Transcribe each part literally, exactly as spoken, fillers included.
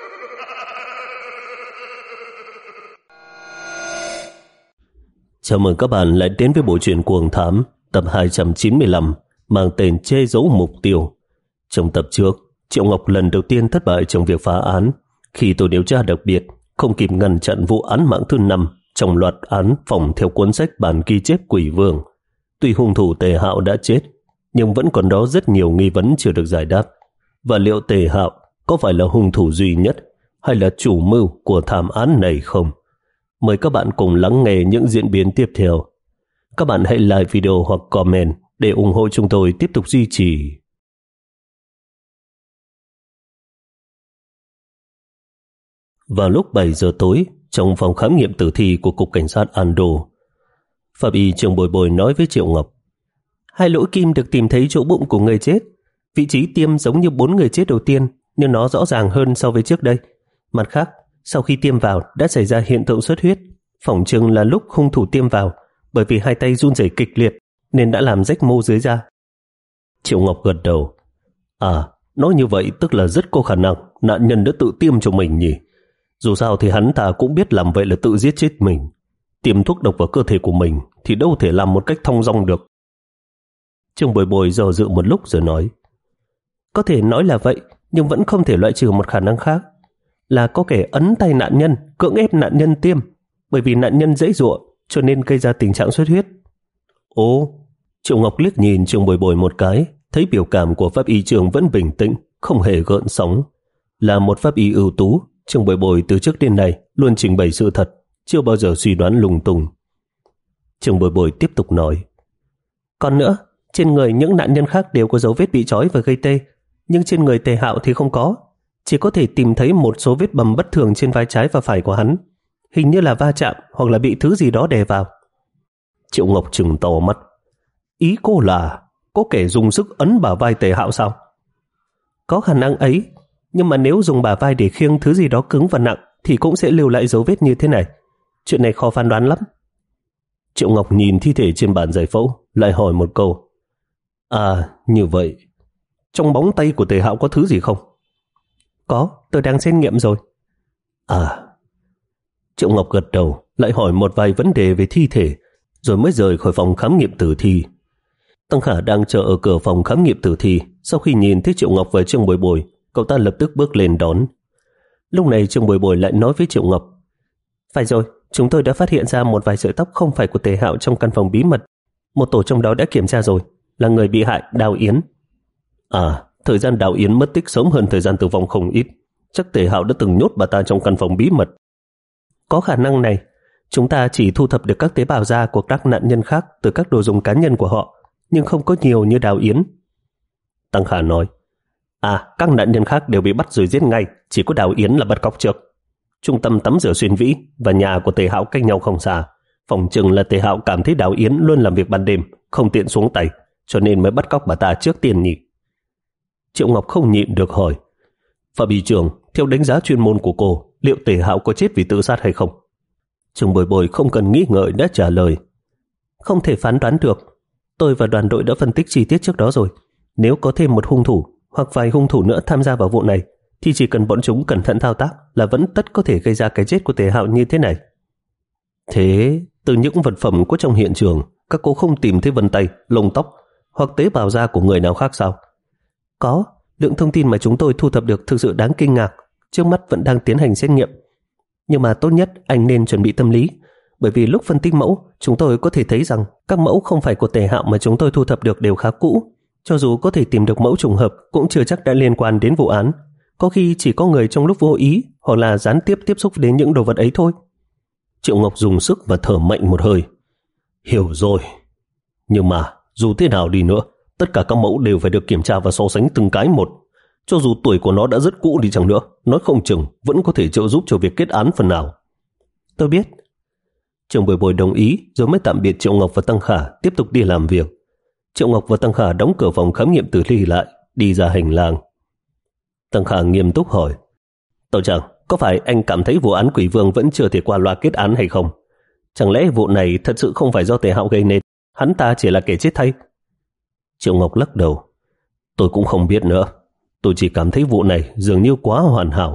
Chào mừng các bạn lại đến với bộ truyện Cuồng Thám tập hai trăm chín mươi lăm mang tên Che giấu mục tiêu. Trong tập trước, Triệu Ngọc lần đầu tiên thất bại trong việc phá án khi tổ điều tra đặc biệt không kịp ngăn chặn vụ án mạng thứ năm trong loạt án phòng theo cuốn sách bản ghi chép Quỷ Vương. Tuy hung thủ Tề Hạo đã chết, nhưng vẫn còn đó rất nhiều nghi vấn chưa được giải đáp. Và liệu Tề Hạo có phải là hung thủ duy nhất hay là chủ mưu của thảm án này không? Mời các bạn cùng lắng nghe những diễn biến tiếp theo. Các bạn hãy like video hoặc comment để ủng hộ chúng tôi tiếp tục duy trì. Vào lúc bảy giờ tối, trong phòng khám nghiệm tử thi của Cục Cảnh sát Ando, pháp y Trương Bồi Bồi nói với Triệu Ngọc: hai lỗ kim được tìm thấy chỗ bụng của người chết. Vị trí tiêm giống như bốn người chết đầu tiên, nhưng nó rõ ràng hơn so với trước đây. Mặt khác, sau khi tiêm vào đã xảy ra hiện tượng xuất huyết. Phỏng chừng là lúc hung thủ tiêm vào, bởi vì hai tay run rẩy kịch liệt nên đã làm rách mô dưới da. Triệu Ngọc gật đầu. À, nói như vậy tức là rất có khả năng nạn nhân đã tự tiêm cho mình nhỉ. Dù sao thì hắn ta cũng biết làm vậy là tự giết chết mình. Tiêm thuốc độc vào cơ thể của mình thì đâu thể làm một cách thong dong được. Trương Bồi Bồi dò dự một lúc rồi nói: có thể nói là vậy, nhưng vẫn không thể loại trừ một khả năng khác, là có kẻ ấn tay nạn nhân, cưỡng ép nạn nhân tiêm, bởi vì nạn nhân dãy giụa cho nên gây ra tình trạng xuất huyết. Ồ, Triệu Ngọc liếc nhìn Trương Bồi Bồi một cái, thấy biểu cảm của pháp y Trương vẫn bình tĩnh, không hề gợn sóng. Là một pháp y ưu tú, Trương Bồi Bồi từ trước đến nay luôn trình bày sự thật, chưa bao giờ suy đoán lung tung. Trương Bồi Bồi tiếp tục nói: còn nữa, trên người những nạn nhân khác đều có dấu vết bị trói và gây tê, nhưng trên người Tề Hạo thì không có. Chỉ có thể tìm thấy một số vết bầm bất thường trên vai trái và phải của hắn, hình như là va chạm hoặc là bị thứ gì đó đè vào. Triệu Ngọc trừng to mắt. Ý cô là có kẻ dùng sức ấn bả vai Tề Hạo sao? Có khả năng ấy, nhưng mà nếu dùng bả vai để khiêng thứ gì đó cứng và nặng thì cũng sẽ lưu lại dấu vết như thế này. Chuyện này khó phán đoán lắm. Triệu Ngọc nhìn thi thể trên bàn giải phẫu, lại hỏi một câu: à, như vậy trong bóng tay của Tề Hạo có thứ gì không? Có, tôi đang xét nghiệm rồi. À. Triệu Ngọc gật đầu, lại hỏi một vài vấn đề về thi thể, rồi mới rời khỏi phòng khám nghiệm tử thi. Tăng Khả đang chờ ở cửa phòng khám nghiệm tử thi. Sau khi nhìn thấy Triệu Ngọc và Trương Bồi Bồi, cậu ta lập tức bước lên đón. Lúc này Trương Bồi Bồi lại nói với Triệu Ngọc: phải rồi, chúng tôi đã phát hiện ra một vài sợi tóc không phải của Tề Hạo trong căn phòng bí mật. Một tổ trong đó đã kiểm tra rồi, là người bị hại Đào Yến. À, thời gian Đào Yến mất tích sớm hơn thời gian tử vong không ít. Chắc Tề Hạo đã từng nhốt bà ta trong căn phòng bí mật. Có khả năng này. Chúng ta chỉ thu thập được các tế bào da của các nạn nhân khác từ các đồ dùng cá nhân của họ, nhưng không có nhiều như Đào Yến. Tăng Khả nói: à, các nạn nhân khác đều bị bắt rồi giết ngay, chỉ có Đào Yến là bắt cóc trước. Trung tâm tắm rửa Xuyên Vĩ và nhà của Tề Hạo cách nhau không xa. Phòng chừng là Tề Hạo cảm thấy Đào Yến luôn làm việc ban đêm, không tiện xuống tay, cho nên mới bắt cóc bà ta trước tiên nhỉ. Triệu Ngọc không nhịn được hỏi: Phạm y trưởng, theo đánh giá chuyên môn của cô, liệu Tề Hạo có chết vì tự sát hay không? Trương Bồi Bồi không cần nghĩ ngợi đã trả lời: không thể phán đoán được. Tôi và đoàn đội đã phân tích chi tiết trước đó rồi. Nếu có thêm một hung thủ hoặc vài hung thủ nữa tham gia vào vụ này, thì chỉ cần bọn chúng cẩn thận thao tác là vẫn tất có thể gây ra cái chết của Tề Hạo như thế này. Thế từ những vật phẩm có trong hiện trường, các cô không tìm thấy vân tay, lông tóc hoặc tế bào da của người nào khác sao? Có, lượng thông tin mà chúng tôi thu thập được thực sự đáng kinh ngạc. Trước mắt vẫn đang tiến hành xét nghiệm. Nhưng mà tốt nhất anh nên chuẩn bị tâm lý, bởi vì lúc phân tích mẫu, chúng tôi có thể thấy rằng các mẫu không phải của Tề Hạo mà chúng tôi thu thập được đều khá cũ. Cho dù có thể tìm được mẫu trùng hợp cũng chưa chắc đã liên quan đến vụ án. Có khi chỉ có người trong lúc vô ý hoặc là gián tiếp tiếp xúc đến những đồ vật ấy thôi. Triệu Ngọc dùng sức và thở mạnh một hơi. Hiểu rồi. Nhưng mà dù thế nào đi nữa, tất cả các mẫu đều phải được kiểm tra và so sánh từng cái một. Cho dù tuổi của nó đã rất cũ đi chăng nữa, nói không chừng vẫn có thể trợ giúp cho việc kết án phần nào. Tôi biết. Trương Bồi Bồi đồng ý, rồi mới tạm biệt Triệu Ngọc và Tăng Khả tiếp tục đi làm việc. Triệu Ngọc và Tăng Khả đóng cửa phòng khám nghiệm tử thi lại, đi ra hành lang. Tăng Khả nghiêm túc hỏi: Tàu trưởng, có phải anh cảm thấy vụ án Quỷ Vương vẫn chưa thể qua loa kết án hay không? Chẳng lẽ vụ này thật sự không phải do Tề Hạo gây nên, hắn ta chỉ là kẻ chết thay? Triệu Ngọc lắc đầu: Tôi cũng không biết nữa. Tôi chỉ cảm thấy vụ này dường như quá hoàn hảo.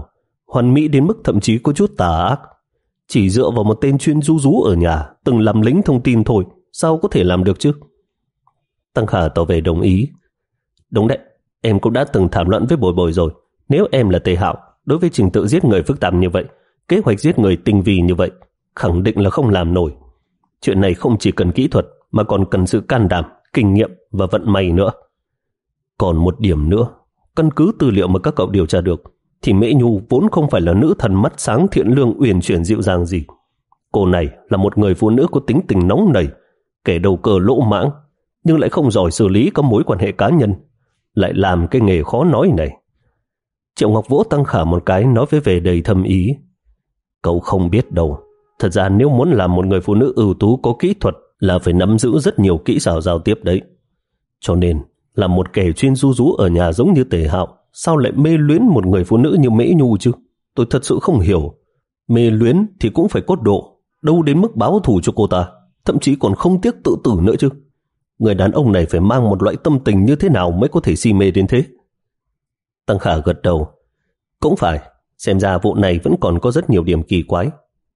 hoàn mỹ đến mức thậm chí có chút tà ác. Chỉ dựa vào một tên chuyên ru rú ở nhà, từng làm lính thông tin thôi, sao có thể làm được chứ? Tăng Khả tỏ vẻ đồng ý. Đúng đấy, em cũng đã từng thảo luận với Bồi Bồi rồi. Nếu em là Tề Hạo, đối với trình tự giết người phức tạp như vậy, kế hoạch giết người tinh vi như vậy, khẳng định là không làm nổi. Chuyện này không chỉ cần kỹ thuật, mà còn cần sự can đảm, kinh nghiệm và vận may nữa. Còn một điểm nữa, căn cứ tư liệu mà các cậu điều tra được, thì Mễ Nhu vốn không phải là nữ thần mắt sáng thiện lương uyển chuyển dịu dàng gì. Cô này là một người phụ nữ có tính tình nóng nảy, kẻ đầu cơ lỗ mãng, nhưng lại không giỏi xử lý các mối quan hệ cá nhân, lại làm cái nghề khó nói này. Triệu Ngọc vỗ Tăng Khả một cái, nói với vẻ đầy thâm ý. Cậu không biết đâu, thật ra nếu muốn làm một người phụ nữ ưu tú có kỹ thuật là phải nắm giữ rất nhiều kỹ xảo giao tiếp đấy. Cho nên, là một kẻ chuyên ru rú ở nhà giống như Tề Hạo, sao lại mê luyến một người phụ nữ như Mễ Nhu chứ? Tôi thật sự không hiểu. Mê luyến thì cũng phải có độ, đâu đến mức báo thù cho cô ta, thậm chí còn không tiếc tự tử nữa chứ. Người đàn ông này phải mang một loại tâm tình như thế nào mới có thể si mê đến thế? Tăng Khả gật đầu. Cũng phải, xem ra vụ này vẫn còn có rất nhiều điểm kỳ quái.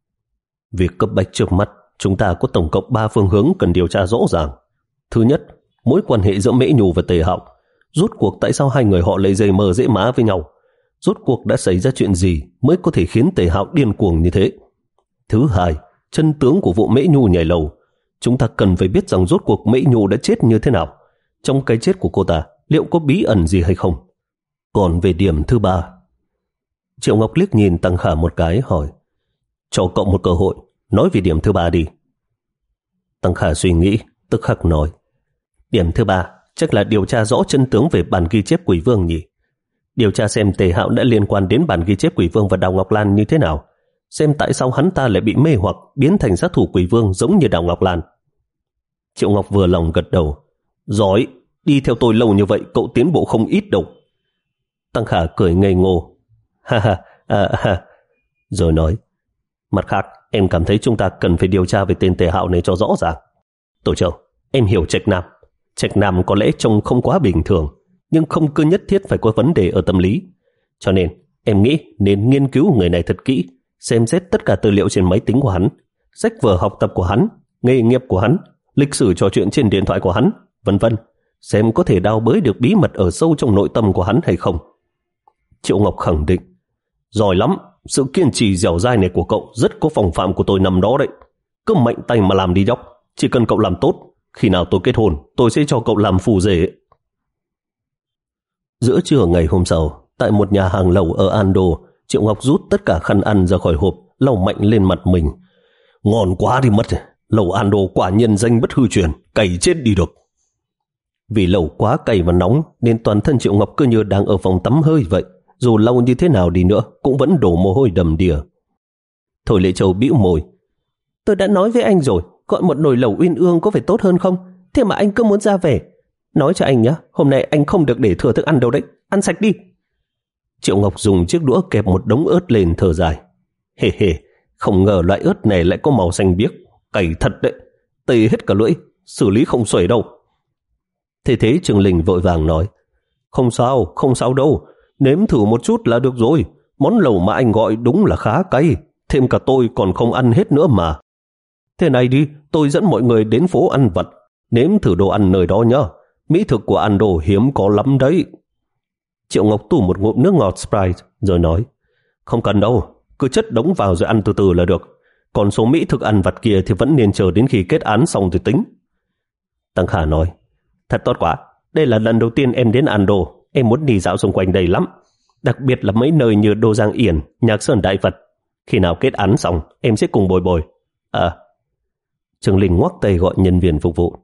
Việc cấp bách trước mắt, chúng ta có tổng cộng ba phương hướng cần điều tra rõ ràng. Thứ nhất, mối quan hệ giữa Mễ Nhu và Tề Hạo. Rốt cuộc tại sao hai người họ lại dây mờ dễ má với nhau? Rốt cuộc đã xảy ra chuyện gì mới có thể khiến Tề Hạo điên cuồng như thế? Thứ hai, chân tướng của vụ Mễ Nhu nhảy lầu. Chúng ta cần phải biết rằng rốt cuộc Mễ Nhu đã chết như thế nào. Trong cái chết của cô ta, liệu có bí ẩn gì hay không? Còn về điểm thứ ba, Triệu Ngọc liếc nhìn Tăng Khả một cái hỏi, cho cậu một cơ hội, nói về điểm thứ ba đi. Tăng Khả suy nghĩ, tức khắc nói, điểm thứ ba chắc là điều tra rõ chân tướng về bản ghi chép Quỷ Vương nhỉ. Điều tra xem Tề Hạo đã liên quan đến bản ghi chép Quỷ Vương và Đào Ngọc Lan như thế nào. Xem tại sao hắn ta lại bị mê hoặc biến thành sát thủ Quỷ Vương giống như Đào Ngọc Lan. Triệu Ngọc vừa lòng gật đầu. Giỏi, đi theo tôi lâu như vậy cậu tiến bộ không ít đâu. Tăng Khả cười ngây ngô. Ha ha, à, ha. Rồi nói, mặt khác em cảm thấy chúng ta cần phải điều tra về tên Tề Hạo này cho rõ ràng. Tổ trưởng, em hiểu Trạch Nam. Trạch Nam có lẽ trông không quá bình thường, nhưng không cứ nhất thiết phải có vấn đề ở tâm lý. Cho nên em nghĩ nên nghiên cứu người này thật kỹ, xem xét tất cả tư liệu trên máy tính của hắn, sách vở học tập của hắn, nghề nghiệp của hắn, lịch sử trò chuyện trên điện thoại của hắn, vân vân, xem có thể đào bới được bí mật ở sâu trong nội tâm của hắn hay không. Triệu Ngọc khẳng định, giỏi lắm, sự kiên trì dẻo dai này của cậu rất có phong phạm của tôi nằm đó đấy. Cứ mạnh tay mà làm đi nhóc, chỉ cần cậu làm tốt, khi nào tôi kết hôn, tôi sẽ cho cậu làm phù rể. Giữa trưa ngày hôm sau, tại một nhà hàng lẩu ở Ando, Triệu Ngọc rút tất cả khăn ăn ra khỏi hộp, lau mạnh lên mặt mình. Ngon quá đi mất, lẩu Ando quả nhiên danh bất hư truyền, cày chết đi được. Vì lẩu quá cay và nóng nên toàn thân Triệu Ngọc cứ như đang ở phòng tắm hơi vậy, dù lau như thế nào đi nữa cũng vẫn đổ mồ hôi đầm đìa. Thôi Lệ Châu bĩu môi. Tôi đã nói với anh rồi, gọi một nồi lẩu uyên ương có phải tốt hơn không? Thế mà anh cứ muốn ra về. Nói cho anh nhé, hôm nay anh không được để thừa thức ăn đâu đấy, ăn sạch đi. Triệu Ngọc dùng chiếc đũa kẹp một đống ớt lên thở dài. Hề hề, không ngờ loại ớt này lại có màu xanh biếc, cay thật đấy, tê hết cả lưỡi, xử lý không xuể đâu. Thế thế Trường Linh vội vàng nói, không sao, không sao đâu, nếm thử một chút là được rồi, món lẩu mà anh gọi đúng là khá cay, thêm cả tôi còn không ăn hết nữa mà. Thế này đi, tôi dẫn mọi người đến phố ăn vặt, nếm thử đồ ăn nơi đó nhá, mỹ thực của Ando hiếm có lắm đấy. Triệu Ngọc tủ một ngụm nước ngọt Sprite rồi nói, không cần đâu, cứ chất đống vào rồi ăn từ từ là được, còn số mỹ thực ăn vặt kia thì vẫn nên chờ đến khi kết án xong rồi tính. Tăng Khả nói, thật tốt quá, đây là lần đầu tiên em đến Ando, em muốn đi dạo xung quanh đây lắm, đặc biệt là mấy nơi như Đô Giang Yển, Nhạc Sơn Đại Phật. Khi nào kết án xong, em sẽ cùng Bồi Bồi. À, Trường Linh ngoắc tay gọi nhân viên phục vụ.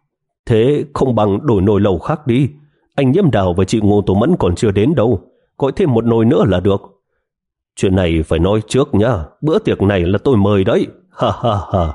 Thế không bằng đổi nồi lẩu khác đi, anh Nhiễm Đào và chị Ngô Tố Mẫn còn chưa đến đâu, gọi thêm một nồi nữa là được. Chuyện này phải nói trước nhá, bữa tiệc này là tôi mời đấy, ha ha ha.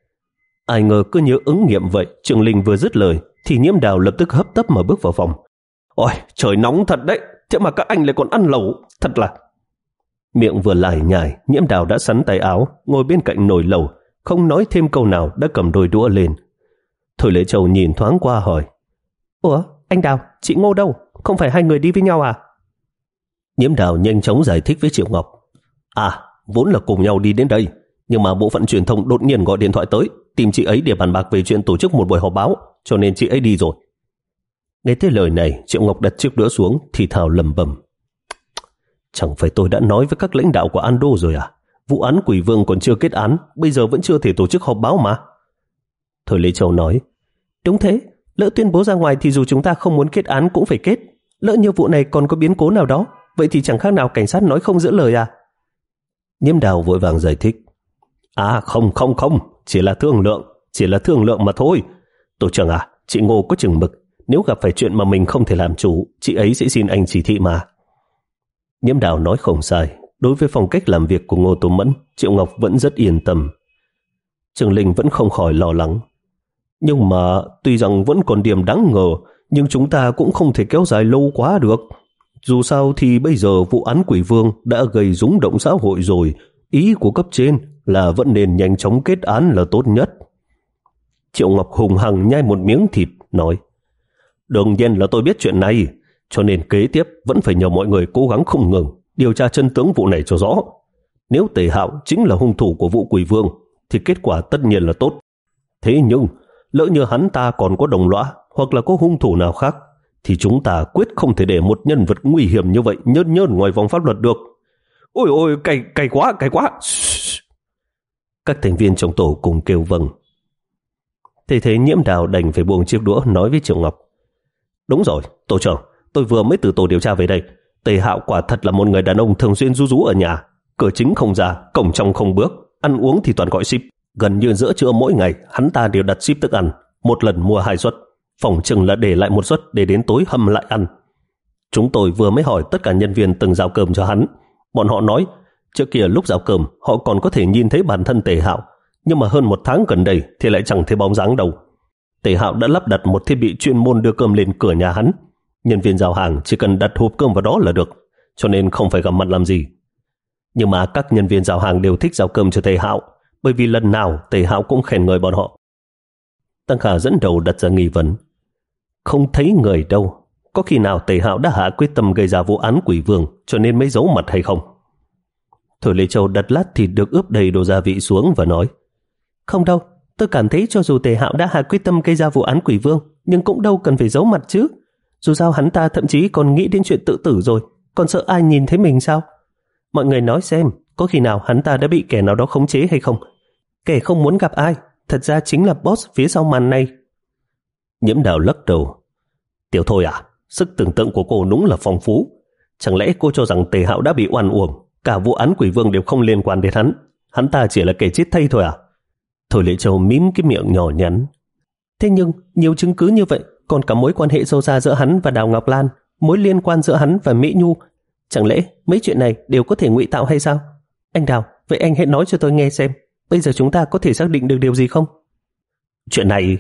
Ai ngờ cứ như ứng nghiệm vậy, Trường Linh vừa dứt lời thì Nhiễm Đào lập tức hấp tấp mà bước vào phòng. Ôi, trời nóng thật đấy, thế mà các anh lại còn ăn lẩu, thật là... Miệng vừa lải nhải, Nhiễm Đào đã sắn tay áo, ngồi bên cạnh nồi lẩu, không nói thêm câu nào đã cầm đôi đũa lên. Thôi Lệ Châu nhìn thoáng qua hỏi, ủa, anh Đào, chị Ngô đâu? Không phải hai người đi với nhau à? Nhiễm Đào nhanh chóng giải thích với Triệu Ngọc, À, vốn là cùng nhau đi đến đây, nhưng mà bộ phận truyền thông đột nhiên gọi điện thoại tới, tìm chị ấy để bàn bạc về chuyện tổ chức một buổi họp báo, cho nên chị ấy đi rồi. Nghe tới lời này, Triệu Ngọc đặt chiếc đũa xuống thì thào lẩm bẩm. Chẳng phải tôi đã nói với các lãnh đạo của Ando rồi à? Vụ án Quỷ Vương còn chưa kết án, bây giờ vẫn chưa thể tổ chức họp báo mà. Thôi Lê Châu nói, đúng thế, lỡ tuyên bố ra ngoài thì dù chúng ta không muốn kết án cũng phải kết. Lỡ như vụ này còn có biến cố nào đó, vậy thì chẳng khác nào cảnh sát nói không giữ lời à? Nhiễm Đào vội vàng giải thích. À không không không, chỉ là thương lượng, chỉ là thương lượng mà thôi. Tổ trưởng à, chị Ngô có chừng mực, nếu gặp phải chuyện mà mình không thể làm chủ, chị ấy sẽ xin anh chỉ thị mà. Nhiễm Đào nói không sai, đối với phong cách làm việc của Ngô Tố Mẫn, Triệu Ngọc vẫn rất yên tâm. Trường Linh vẫn không khỏi lo lắng. Nhưng mà tuy rằng vẫn còn điểm đáng ngờ, nhưng chúng ta cũng không thể kéo dài lâu quá được. Dù sao thì bây giờ vụ án Quỷ Vương đã gây rúng động xã hội rồi, ý của cấp trên là vẫn nên nhanh chóng kết án là tốt nhất. Triệu Ngọc hùng hằng nhai một miếng thịt, nói, đương nhiên là tôi biết chuyện này, cho nên kế tiếp vẫn phải nhờ mọi người cố gắng không ngừng điều tra chân tướng vụ này cho rõ. Nếu Tề Hạo chính là hung thủ của vụ Quỷ Vương thì kết quả tất nhiên là tốt. Thế nhưng lỡ như hắn ta còn có đồng lõa hoặc là có hung thủ nào khác thì chúng ta quyết không thể để một nhân vật nguy hiểm như vậy nhơn nhơn ngoài vòng pháp luật được. Ôi ôi, cay, cay quá, cay quá. Các thành viên trong tổ cùng kêu vâng. Thế thế Nhiễm Đào đành phải buông chiếc đũa nói với Triệu Ngọc. Đúng rồi, tổ trưởng, tôi vừa mới từ tổ điều tra về đây. Tề Hạo quả thật là một người đàn ông thường xuyên ru rú ở nhà, cửa chính không ra, cổng trong không bước, ăn uống thì toàn gọi ship. Gần như giữa trưa mỗi ngày hắn ta đều đặt ship thức ăn, một lần mua hai suất, phỏng chừng là để lại một suất để đến tối hâm lại ăn. Chúng tôi vừa mới hỏi tất cả nhân viên từng giao cơm cho hắn, bọn họ nói trước kia lúc giao cơm họ còn có thể nhìn thấy bản thân Tề Hạo, nhưng mà hơn một tháng gần đây thì lại chẳng thấy bóng dáng đâu. Tề Hạo đã lắp đặt một thiết bị chuyên môn đưa cơm lên cửa nhà hắn, nhân viên giao hàng chỉ cần đặt hộp cơm vào đó là được, cho nên không phải gặp mặt làm gì. Nhưng mà các nhân viên giao hàng đều thích giao cơm cho Tề Hạo, bởi vì lần nào Tề Hạo cũng khen ngợi bọn họ. Tăng Khả dẫn đầu đặt ra nghi vấn. Không thấy người đâu, có khi nào Tề Hạo đã hạ quyết tâm gây ra vụ án Quỷ Vương cho nên mới giấu mặt hay không? Thôi Lê Châu đặt lát thịt được ướp đầy đồ gia vị xuống và nói, không đâu, tôi cảm thấy cho dù Tề Hạo đã hạ quyết tâm gây ra vụ án Quỷ Vương, nhưng cũng đâu cần phải giấu mặt chứ. Dù sao hắn ta thậm chí còn nghĩ đến chuyện tự tử rồi, còn sợ ai nhìn thấy mình sao? Mọi người nói xem, có khi nào hắn ta đã bị kẻ nào đó khống chế hay không? Kẻ không muốn gặp ai, thật ra chính là boss phía sau màn này. Nhiễm Đào lắc đầu. Tiểu Thôi à, sức tưởng tượng của cô đúng là phong phú. Chẳng lẽ cô cho rằng Tề Hạo đã bị oan uổng, cả vụ án Quỷ Vương đều không liên quan đến hắn, hắn ta chỉ là kẻ chết thay thôi à? Thôi Lệ Châu mím cái miệng nhỏ nhắn. Thế nhưng nhiều chứng cứ như vậy, còn cả mối quan hệ sâu xa giữa hắn và Đào Ngọc Lan, mối liên quan giữa hắn và Mỹ Nhu, chẳng lẽ mấy chuyện này đều có thể ngụy tạo hay sao? Anh Đào, vậy anh hãy nói cho tôi nghe xem, bây giờ chúng ta có thể xác định được điều gì không? Chuyện này...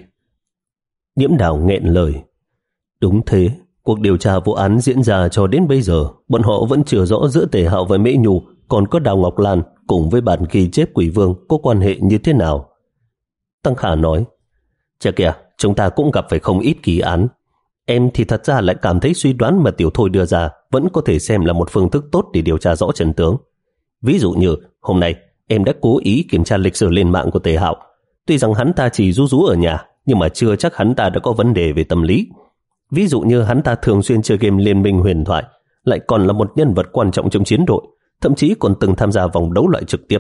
Nhiễm Đào nghẹn lời. Đúng thế, cuộc điều tra vụ án diễn ra cho đến bây giờ, bọn họ vẫn chưa rõ giữa Tề Hạo và Mỹ Nhu còn có Đào Ngọc Lan cùng với bản ghi chép Quỷ Vương có quan hệ như thế nào. Tăng Khả nói, chà kìa, chúng ta cũng gặp phải không ít kỳ án. Em thì thật ra lại cảm thấy suy đoán mà Tiểu Thôi đưa ra vẫn có thể xem là một phương thức tốt để điều tra rõ chân tướng. Ví dụ như hôm nay em đã cố ý kiểm tra lịch sử lên mạng của Tề Hạo. Tuy rằng hắn ta chỉ rú rú ở nhà, nhưng mà chưa chắc hắn ta đã có vấn đề về tâm lý. Ví dụ như hắn ta thường xuyên chơi game Liên minh huyền thoại, lại còn là một nhân vật quan trọng trong chiến đội, thậm chí còn từng tham gia vòng đấu loại trực tiếp.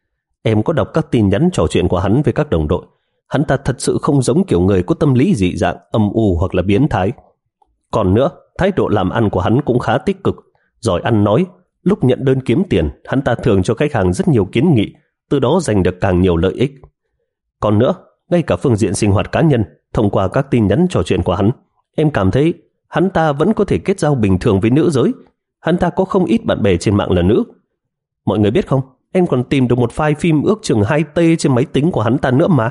Em có đọc các tin nhắn trò chuyện của hắn với các đồng đội. Hắn ta thật sự không giống kiểu người có tâm lý dị dạng, âm u hoặc là biến thái. Còn nữa, thái độ làm ăn của hắn cũng khá tích cực, giỏi ăn nói. Lúc nhận đơn kiếm tiền, hắn ta thường cho khách hàng rất nhiều kiến nghị, từ đó giành được càng nhiều lợi ích. Còn nữa, ngay cả phương diện sinh hoạt cá nhân, thông qua các tin nhắn trò chuyện của hắn, em cảm thấy hắn ta vẫn có thể kết giao bình thường với nữ giới. Hắn ta có không ít bạn bè trên mạng là nữ. Mọi người biết không, em còn tìm được một file phim ước chừng hai T trên máy tính của hắn ta nữa mà.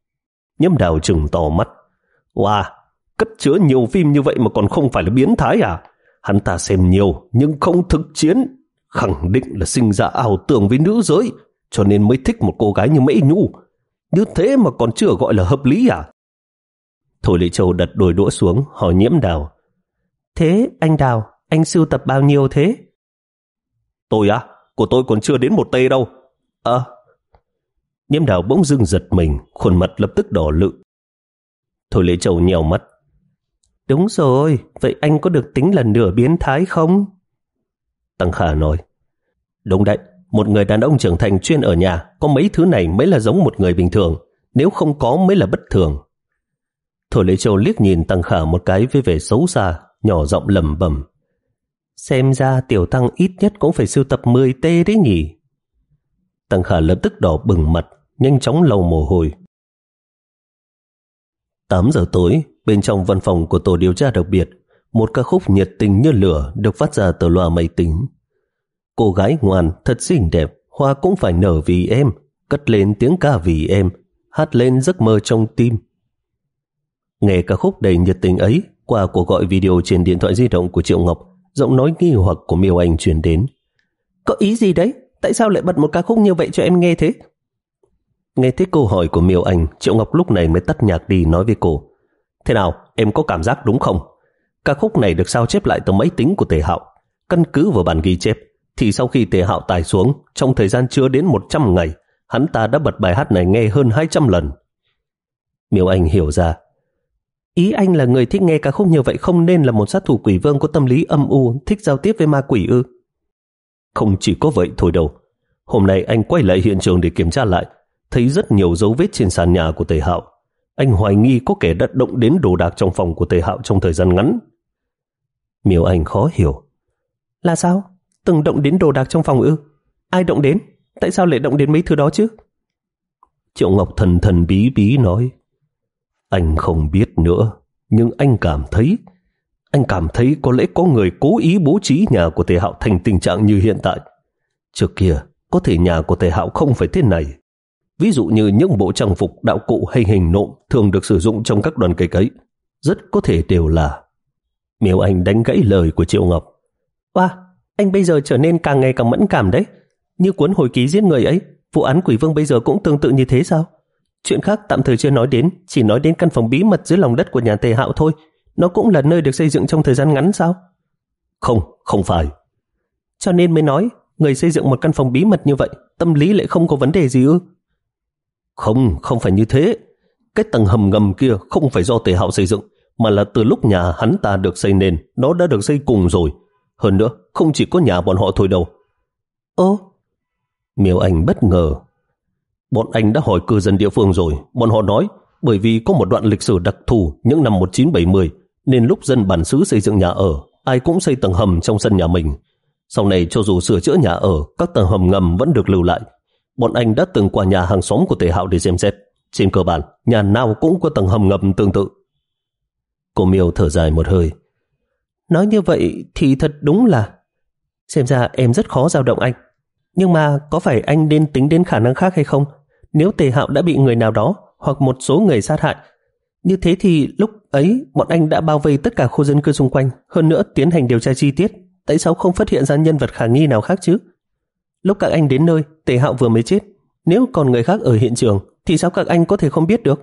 Nhiễm Đào trừng to mắt. Wow, cất chứa nhiều phim như vậy mà còn không phải là biến thái à? Hắn ta xem nhiều nhưng không thực chiến, khẳng định là sinh ra ảo tưởng với nữ giới, cho nên mới thích một cô gái như Mỹ Nhu. Như thế mà còn chưa gọi là hợp lý à? Thôi Lệ Châu đặt đôi đũa xuống hỏi Nhiễm Đào. Thế anh Đào, anh sưu tập bao nhiêu thế? Tôi á, của tôi còn chưa đến một tê đâu. À, Nhiễm Đào bỗng dưng giật mình, khuôn mặt lập tức đỏ lự. Thôi Lễ Châu nhèo mắt. Đúng rồi, vậy anh có được tính là nửa biến thái không? Tăng Khả nói. Đúng đấy, một người đàn ông trưởng thành chuyên ở nhà, có mấy thứ này mới là giống một người bình thường, nếu không có mới là bất thường. Thôi Lễ Châu liếc nhìn Tăng Khả một cái với vẻ xấu xa, nhỏ giọng lẩm bẩm. Xem ra Tiểu Tăng ít nhất cũng phải sưu tập mười tê đấy nhỉ. Tăng Khả lập tức đỏ bừng mặt, nhanh chóng lau mồ hôi. tám giờ tối, bên trong văn phòng của tổ điều tra đặc biệt, một ca khúc nhiệt tình như lửa được phát ra từ loa máy tính. Cô gái ngoan, thật xinh đẹp, hoa cũng phải nở vì em, cất lên tiếng ca vì em, hát lên giấc mơ trong tim. Nghe ca khúc đầy nhiệt tình ấy, qua cuộc gọi video trên điện thoại di động của Triệu Ngọc, giọng nói nghi hoặc của Miêu Anh truyền đến. Có ý gì đấy? Tại sao lại bật một ca khúc như vậy cho em nghe thế? Nghe thấy câu hỏi của Miêu Anh, Triệu Ngọc lúc này mới tắt nhạc đi nói với cô. Thế nào, em có cảm giác đúng không? Ca khúc này được sao chép lại từ máy tính của Tề Hạo. Căn cứ vào bản ghi chép, thì sau khi Tề Hạo tải xuống, trong thời gian chưa đến một trăm ngày, hắn ta đã bật bài hát này nghe hơn hai trăm lần. Miêu Anh hiểu ra. Ý anh là người thích nghe ca khúc như vậy không nên là một sát thủ quỷ vương có tâm lý âm u, thích giao tiếp với ma quỷ ư? Không chỉ có vậy thôi đâu. Hôm nay anh quay lại hiện trường để kiểm tra lại, thấy rất nhiều dấu vết trên sàn nhà của Tề Hạo. Anh hoài nghi có kẻ đã động đến đồ đạc trong phòng của Tề Hạo trong thời gian ngắn. Miêu Anh khó hiểu. Là sao? Từng động đến đồ đạc trong phòng ư? Ai động đến? Tại sao lại động đến mấy thứ đó chứ? Triệu Ngọc thần thần bí bí nói. Anh không biết nữa, nhưng anh cảm thấy, anh cảm thấy có lẽ có người cố ý bố trí nhà của Tề Hạo thành tình trạng như hiện tại. Trước kia, có thể nhà của Tề Hạo không phải thế này. Ví dụ như những bộ trang phục, đạo cụ hay hình nộm thường được sử dụng trong các đoàn kịch ấy, rất có thể đều là. Miêu Anh đánh gãy lời của Triệu Ngọc. Wow, anh bây giờ trở nên càng ngày càng mẫn cảm đấy. Như cuốn hồi ký giết người ấy, vụ án quỷ vương bây giờ cũng tương tự như thế sao? Chuyện khác tạm thời chưa nói đến, chỉ nói đến căn phòng bí mật dưới lòng đất của nhà Tề Hạo thôi. Nó cũng là nơi được xây dựng trong thời gian ngắn sao? Không, không phải. Cho nên mới nói, người xây dựng một căn phòng bí mật như vậy, tâm lý lại không có vấn đề gì ư? Không, không phải như thế. Cái tầng hầm ngầm kia không phải do Tề Hạo xây dựng, mà là từ lúc nhà hắn ta được xây nên, nó đã được xây cùng rồi. Hơn nữa, không chỉ có nhà bọn họ thôi đâu. Ồ? Miêu Anh bất ngờ. Bọn anh đã hỏi cư dân địa phương rồi, bọn họ nói bởi vì có một đoạn lịch sử đặc thù những năm một nghìn chín trăm bảy mươi, nên lúc dân bản xứ xây dựng nhà ở, ai cũng xây tầng hầm trong sân nhà mình. Sau này cho dù sửa chữa nhà ở, các tầng hầm ngầm vẫn được lưu lại. Bọn anh đã từng qua nhà hàng xóm của Tề Hạo để xem xét. Trên cơ bản, nhà nào cũng có tầng hầm ngầm tương tự. Cô Miêu thở dài một hơi. Nói như vậy thì thật đúng là... Xem ra em rất khó dao động anh. Nhưng mà có phải anh nên tính đến khả năng khác hay không? Nếu Tề Hạo đã bị người nào đó hoặc một số người sát hại, như thế thì lúc ấy bọn anh đã bao vây tất cả khu dân cư xung quanh, hơn nữa tiến hành điều tra chi tiết. Tại sao không phát hiện ra nhân vật khả nghi nào khác chứ? Lúc các anh đến nơi, Tề Hạo vừa mới chết. Nếu còn người khác ở hiện trường thì sao các anh có thể không biết được?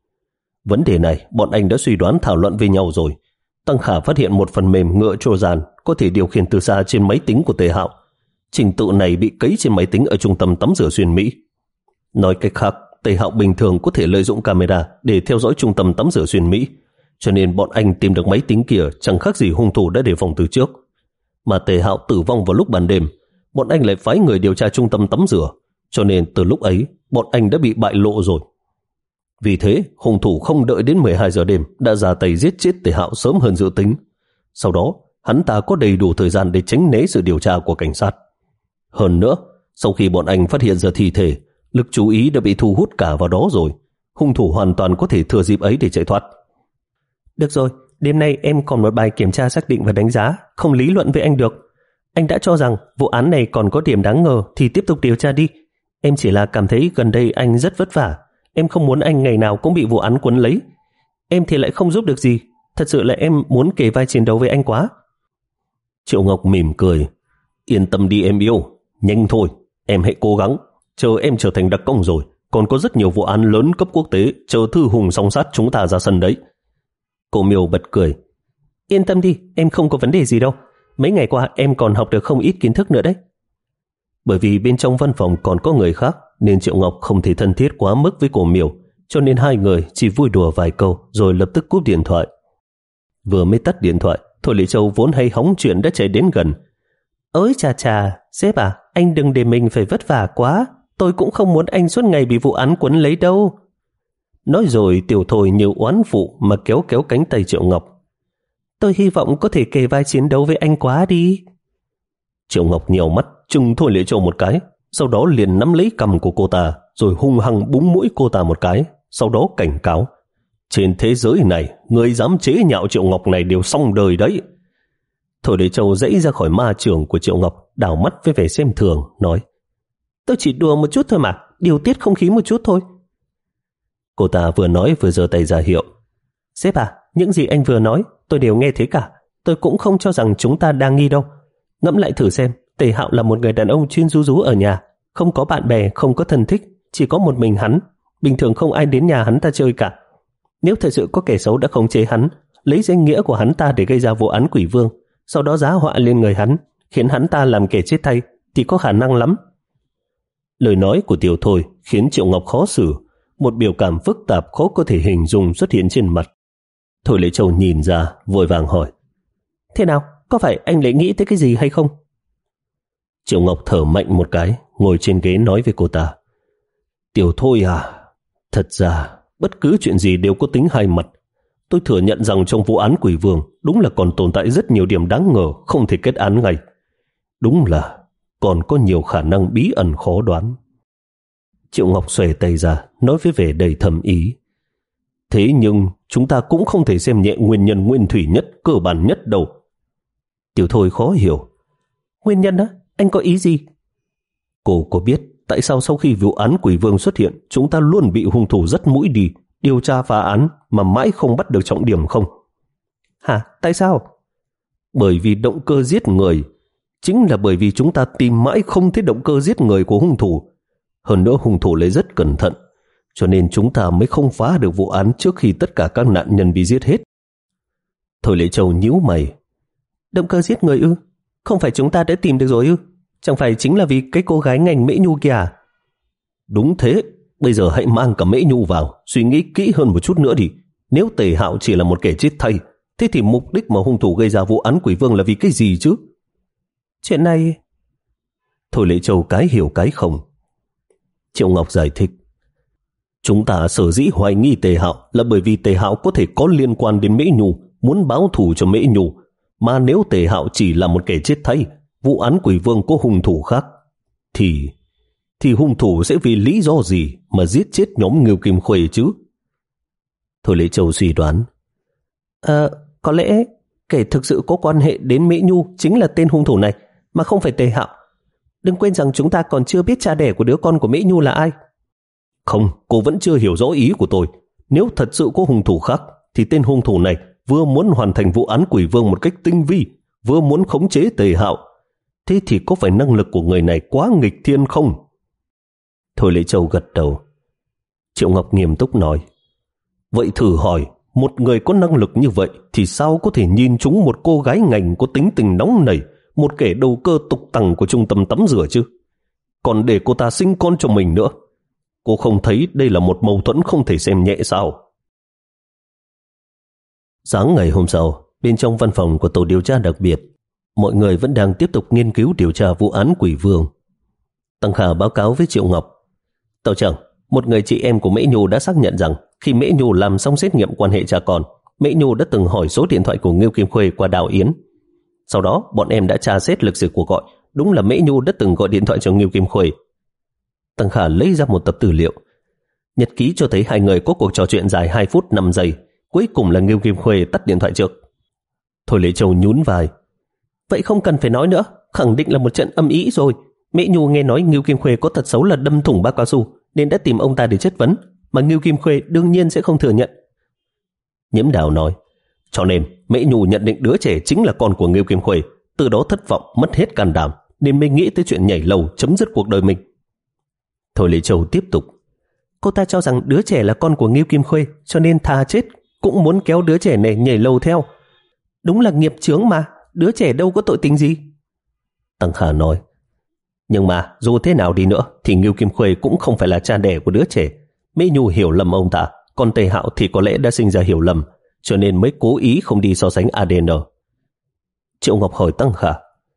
Vấn đề này bọn anh đã suy đoán thảo luận với nhau rồi. Tăng Khả phát hiện một phần mềm ngựa Trojan có thể điều khiển từ xa trên máy tính của Tề Hạo. Trình tự này bị cấy trên máy tính ở trung tâm tắm rửa xuyên Mỹ. Nói cách khác, Tề Hạo bình thường có thể lợi dụng camera để theo dõi trung tâm tắm rửa xuyên Mỹ, cho nên bọn anh tìm được máy tính kia chẳng khác gì hung thủ đã đề phòng từ trước. Mà Tề Hạo tử vong vào lúc ban đêm, bọn anh lại phái người điều tra trung tâm tắm rửa, cho nên từ lúc ấy bọn anh đã bị bại lộ rồi. Vì thế, hung thủ không đợi đến mười hai giờ đêm đã ra tay giết chết Tề Hạo sớm hơn dự tính. Sau đó, hắn ta có đầy đủ thời gian để tránh né sự điều tra của cảnh sát. Hơn nữa, sau khi bọn anh phát hiện ra thi thể, lực chú ý đã bị thu hút cả vào đó rồi. Hung thủ hoàn toàn có thể thừa dịp ấy để chạy thoát. Được rồi, đêm nay em còn một bài kiểm tra xác định và đánh giá, không lý luận với anh được. Anh đã cho rằng vụ án này còn có điểm đáng ngờ thì tiếp tục điều tra đi. Em chỉ là cảm thấy gần đây anh rất vất vả. Em không muốn anh ngày nào cũng bị vụ án cuốn lấy. Em thì lại không giúp được gì. Thật sự là em muốn kề vai chiến đấu với anh quá. Triệu Ngọc mỉm cười. Yên tâm đi em yêu. Nhanh thôi, em hãy cố gắng. Chờ em trở thành đặc công rồi, còn có rất nhiều vụ án lớn cấp quốc tế chờ Thư Hùng song sát chúng ta ra sân đấy. Cô Miêu bật cười. Yên tâm đi, em không có vấn đề gì đâu. Mấy ngày qua em còn học được không ít kiến thức nữa đấy. Bởi vì bên trong văn phòng còn có người khác nên Triệu Ngọc không thể thân thiết quá mức với cô Miểu, cho nên hai người chỉ vui đùa vài câu rồi lập tức cúp điện thoại. Vừa mới tắt điện thoại, Thôi Lệ Châu vốn hay hóng chuyện đã chạy đến gần. Ôi chà chà, sếp à, anh đừng để mình phải vất vả quá, tôi cũng không muốn anh suốt ngày bị vụ án quấn lấy đâu. Nói rồi Tiểu Thôi như oán phụ mà kéo kéo cánh tay Triệu Ngọc. Tôi hy vọng có thể kề vai chiến đấu với anh quá đi. Triệu Ngọc nhèo mắt trừng Thôi Lệ Châu một cái, sau đó liền nắm lấy cằm của cô ta rồi hung hăng búng mũi cô ta một cái, sau đó cảnh cáo. Trên thế giới này, người dám chế nhạo Triệu Ngọc này đều xong đời đấy. Thôi Lệ Châu dãy ra khỏi ma trường của Triệu Ngọc, đảo mắt với vẻ xem thường, nói: Tôi chỉ đùa một chút thôi mà, điều tiết không khí một chút thôi. Cô ta vừa nói vừa giơ tay ra hiệu. Sếp à, những gì anh vừa nói tôi đều nghe thấy cả. Tôi cũng không cho rằng chúng ta đang nghi đâu. Ngẫm lại thử xem, Tề Hạo là một người đàn ông chuyên rú rú ở nhà, không có bạn bè, không có thân thích, chỉ có một mình hắn. Bình thường không ai đến nhà hắn ta chơi cả. Nếu thật sự có kẻ xấu đã khống chế hắn, lấy danh nghĩa của hắn ta để gây ra vụ án Quỷ Vương, sau đó giá họa lên người hắn, khiến hắn ta làm kẻ chết thay, thì có khả năng lắm. Lời nói của Tiểu Thôi khiến Triệu Ngọc khó xử, một biểu cảm phức tạp khó có thể hình dung xuất hiện trên mặt. Thôi Lệ Châu nhìn ra, vội vàng hỏi: Thế nào, có phải anh lại nghĩ tới cái gì hay không? Triệu Ngọc thở mạnh một cái, ngồi trên ghế nói với cô ta: Tiểu Thôi à, thật ra bất cứ chuyện gì đều có tính hai mặt. Tôi thừa nhận rằng trong vụ án Quỷ Vương đúng là còn tồn tại rất nhiều điểm đáng ngờ không thể kết án ngay. Đúng là còn có nhiều khả năng bí ẩn khó đoán. Triệu Ngọc xòe tay ra, nói với vẻ đầy thầm ý: Thế nhưng chúng ta cũng không thể xem nhẹ nguyên nhân nguyên thủy nhất, cơ bản nhất đâu. Tiểu Thôi khó hiểu: Nguyên nhân á? Anh có ý gì? Cô có biết tại sao sau khi vụ án Quỷ Vương xuất hiện, chúng ta luôn bị hung thủ dắt mũi đi điều tra phá án mà mãi không bắt được trọng điểm không? Hả? Tại sao? Bởi vì động cơ giết người. Chính là bởi vì chúng ta tìm mãi không thấy động cơ giết người của hung thủ. Hơn nữa hung thủ lại rất cẩn thận, cho nên chúng ta mới không phá được vụ án trước khi tất cả các nạn nhân bị giết hết. Thôi Lệ Châu nhíu mày: Động cơ giết người ư? Không phải chúng ta đã tìm được rồi ư? Chẳng phải chính là vì cái cô gái ngành Mễ Nhu kìa à? Đúng thế, bây giờ hãy mang cả Mễ Nhu vào, suy nghĩ kỹ hơn một chút nữa đi. Nếu Tề Hạo chỉ là một kẻ chết thay, thế thì mục đích mà hung thủ gây ra vụ án Quỷ Vương là vì cái gì chứ? Chuyện này... Thôi Lệ Châu cái hiểu cái không. Triệu Ngọc giải thích: Chúng ta sở dĩ hoài nghi Tề Hạo là bởi vì Tề Hạo có thể có liên quan đến Mễ Nhu, muốn báo thù cho Mễ Nhu. Mà nếu Tề Hạo chỉ là một kẻ chết thay, vụ án Quỷ Vương có hung thủ khác, thì thì hung thủ sẽ vì lý do gì mà giết chết nhóm Ngưu Kim Khuê chứ? Thôi Lệ Châu suy đoán: À, có lẽ kẻ thực sự có quan hệ đến Mễ Nhu chính là tên hung thủ này, mà không phải Tề Hạo. Đừng quên rằng chúng ta còn chưa biết cha đẻ của đứa con của Mễ Nhu là ai. Không, cô vẫn chưa hiểu rõ ý của tôi. Nếu thật sự có hung thủ khác, thì tên hung thủ này vừa muốn hoàn thành vụ án Quỷ Vương một cách tinh vi, vừa muốn khống chế Tề Hạo. Thế thì có phải năng lực của người này quá nghịch thiên không? Thôi Lệ Châu gật đầu. Triệu Ngọc nghiêm túc nói: Vậy thử hỏi, một người có năng lực như vậy thì sao có thể nhìn trúng một cô gái ngành có tính tình nóng nảy, một kẻ đầu cơ tục tằng của trung tâm tắm rửa chứ? Còn để cô ta sinh con cho mình nữa. Cô không thấy đây là một mâu thuẫn không thể xem nhẹ sao? Sáng ngày hôm sau, bên trong văn phòng của tổ điều tra đặc biệt, mọi người vẫn đang tiếp tục nghiên cứu điều tra vụ án Quỷ Vương. Tăng Khả báo cáo với Triệu Ngọc: Tàu trưởng, một người chị em của Mễ Nhu đã xác nhận rằng khi Mễ Nhu làm xong xét nghiệm quan hệ cha con, Mễ Nhu đã từng hỏi số điện thoại của Ngưu Kim Khuê qua Đào Yến. Sau đó, bọn em đã tra xét lịch sử cuộc gọi, đúng là Mễ Nhu đã từng gọi điện thoại cho Ngưu Kim Khuê. Tăng Khả lấy ra một tập tư liệu. Nhật ký cho thấy hai người có cuộc trò chuyện dài hai phút năm giây, cuối cùng là Ngưu Kim Khuê tắt điện thoại trước. Thôi Lệ Châu nhún vai: Vậy không cần phải nói nữa, khẳng định là một trận âm ý rồi. Mễ Nhu nghe nói Ngưu Kim Khuê có tật xấu là đâm thủng bao cao su, nên đã tìm ông ta để chất vấn, mà Ngưu Kim Khuê đương nhiên sẽ không thừa nhận. Nhiễm Đào nói: Cho nên Mễ Nhu nhận định đứa trẻ chính là con của Ngưu Kim Khuê, từ đó thất vọng, mất hết can đảm, nên mới nghĩ tới chuyện nhảy lầu chấm dứt cuộc đời mình. Thôi Lệ Châu tiếp tục: Cô ta cho rằng đứa trẻ là con của Ngưu Kim Khuê, cho nên thà chết cũng muốn kéo đứa trẻ này nhảy lầu theo. Đúng là nghiệp chướng mà, đứa trẻ đâu có tội tình gì. Tăng Khả nói: Nhưng mà dù thế nào đi nữa thì Ngưu Kim Khuê cũng không phải là cha đẻ của đứa trẻ. Mễ Nhu hiểu lầm ông ta, còn Tề Hạo thì có lẽ đã sinh ra hiểu lầm, cho nên mới cố ý không đi so sánh a đê en. Triệu Ngọc hỏi Tăng Khả,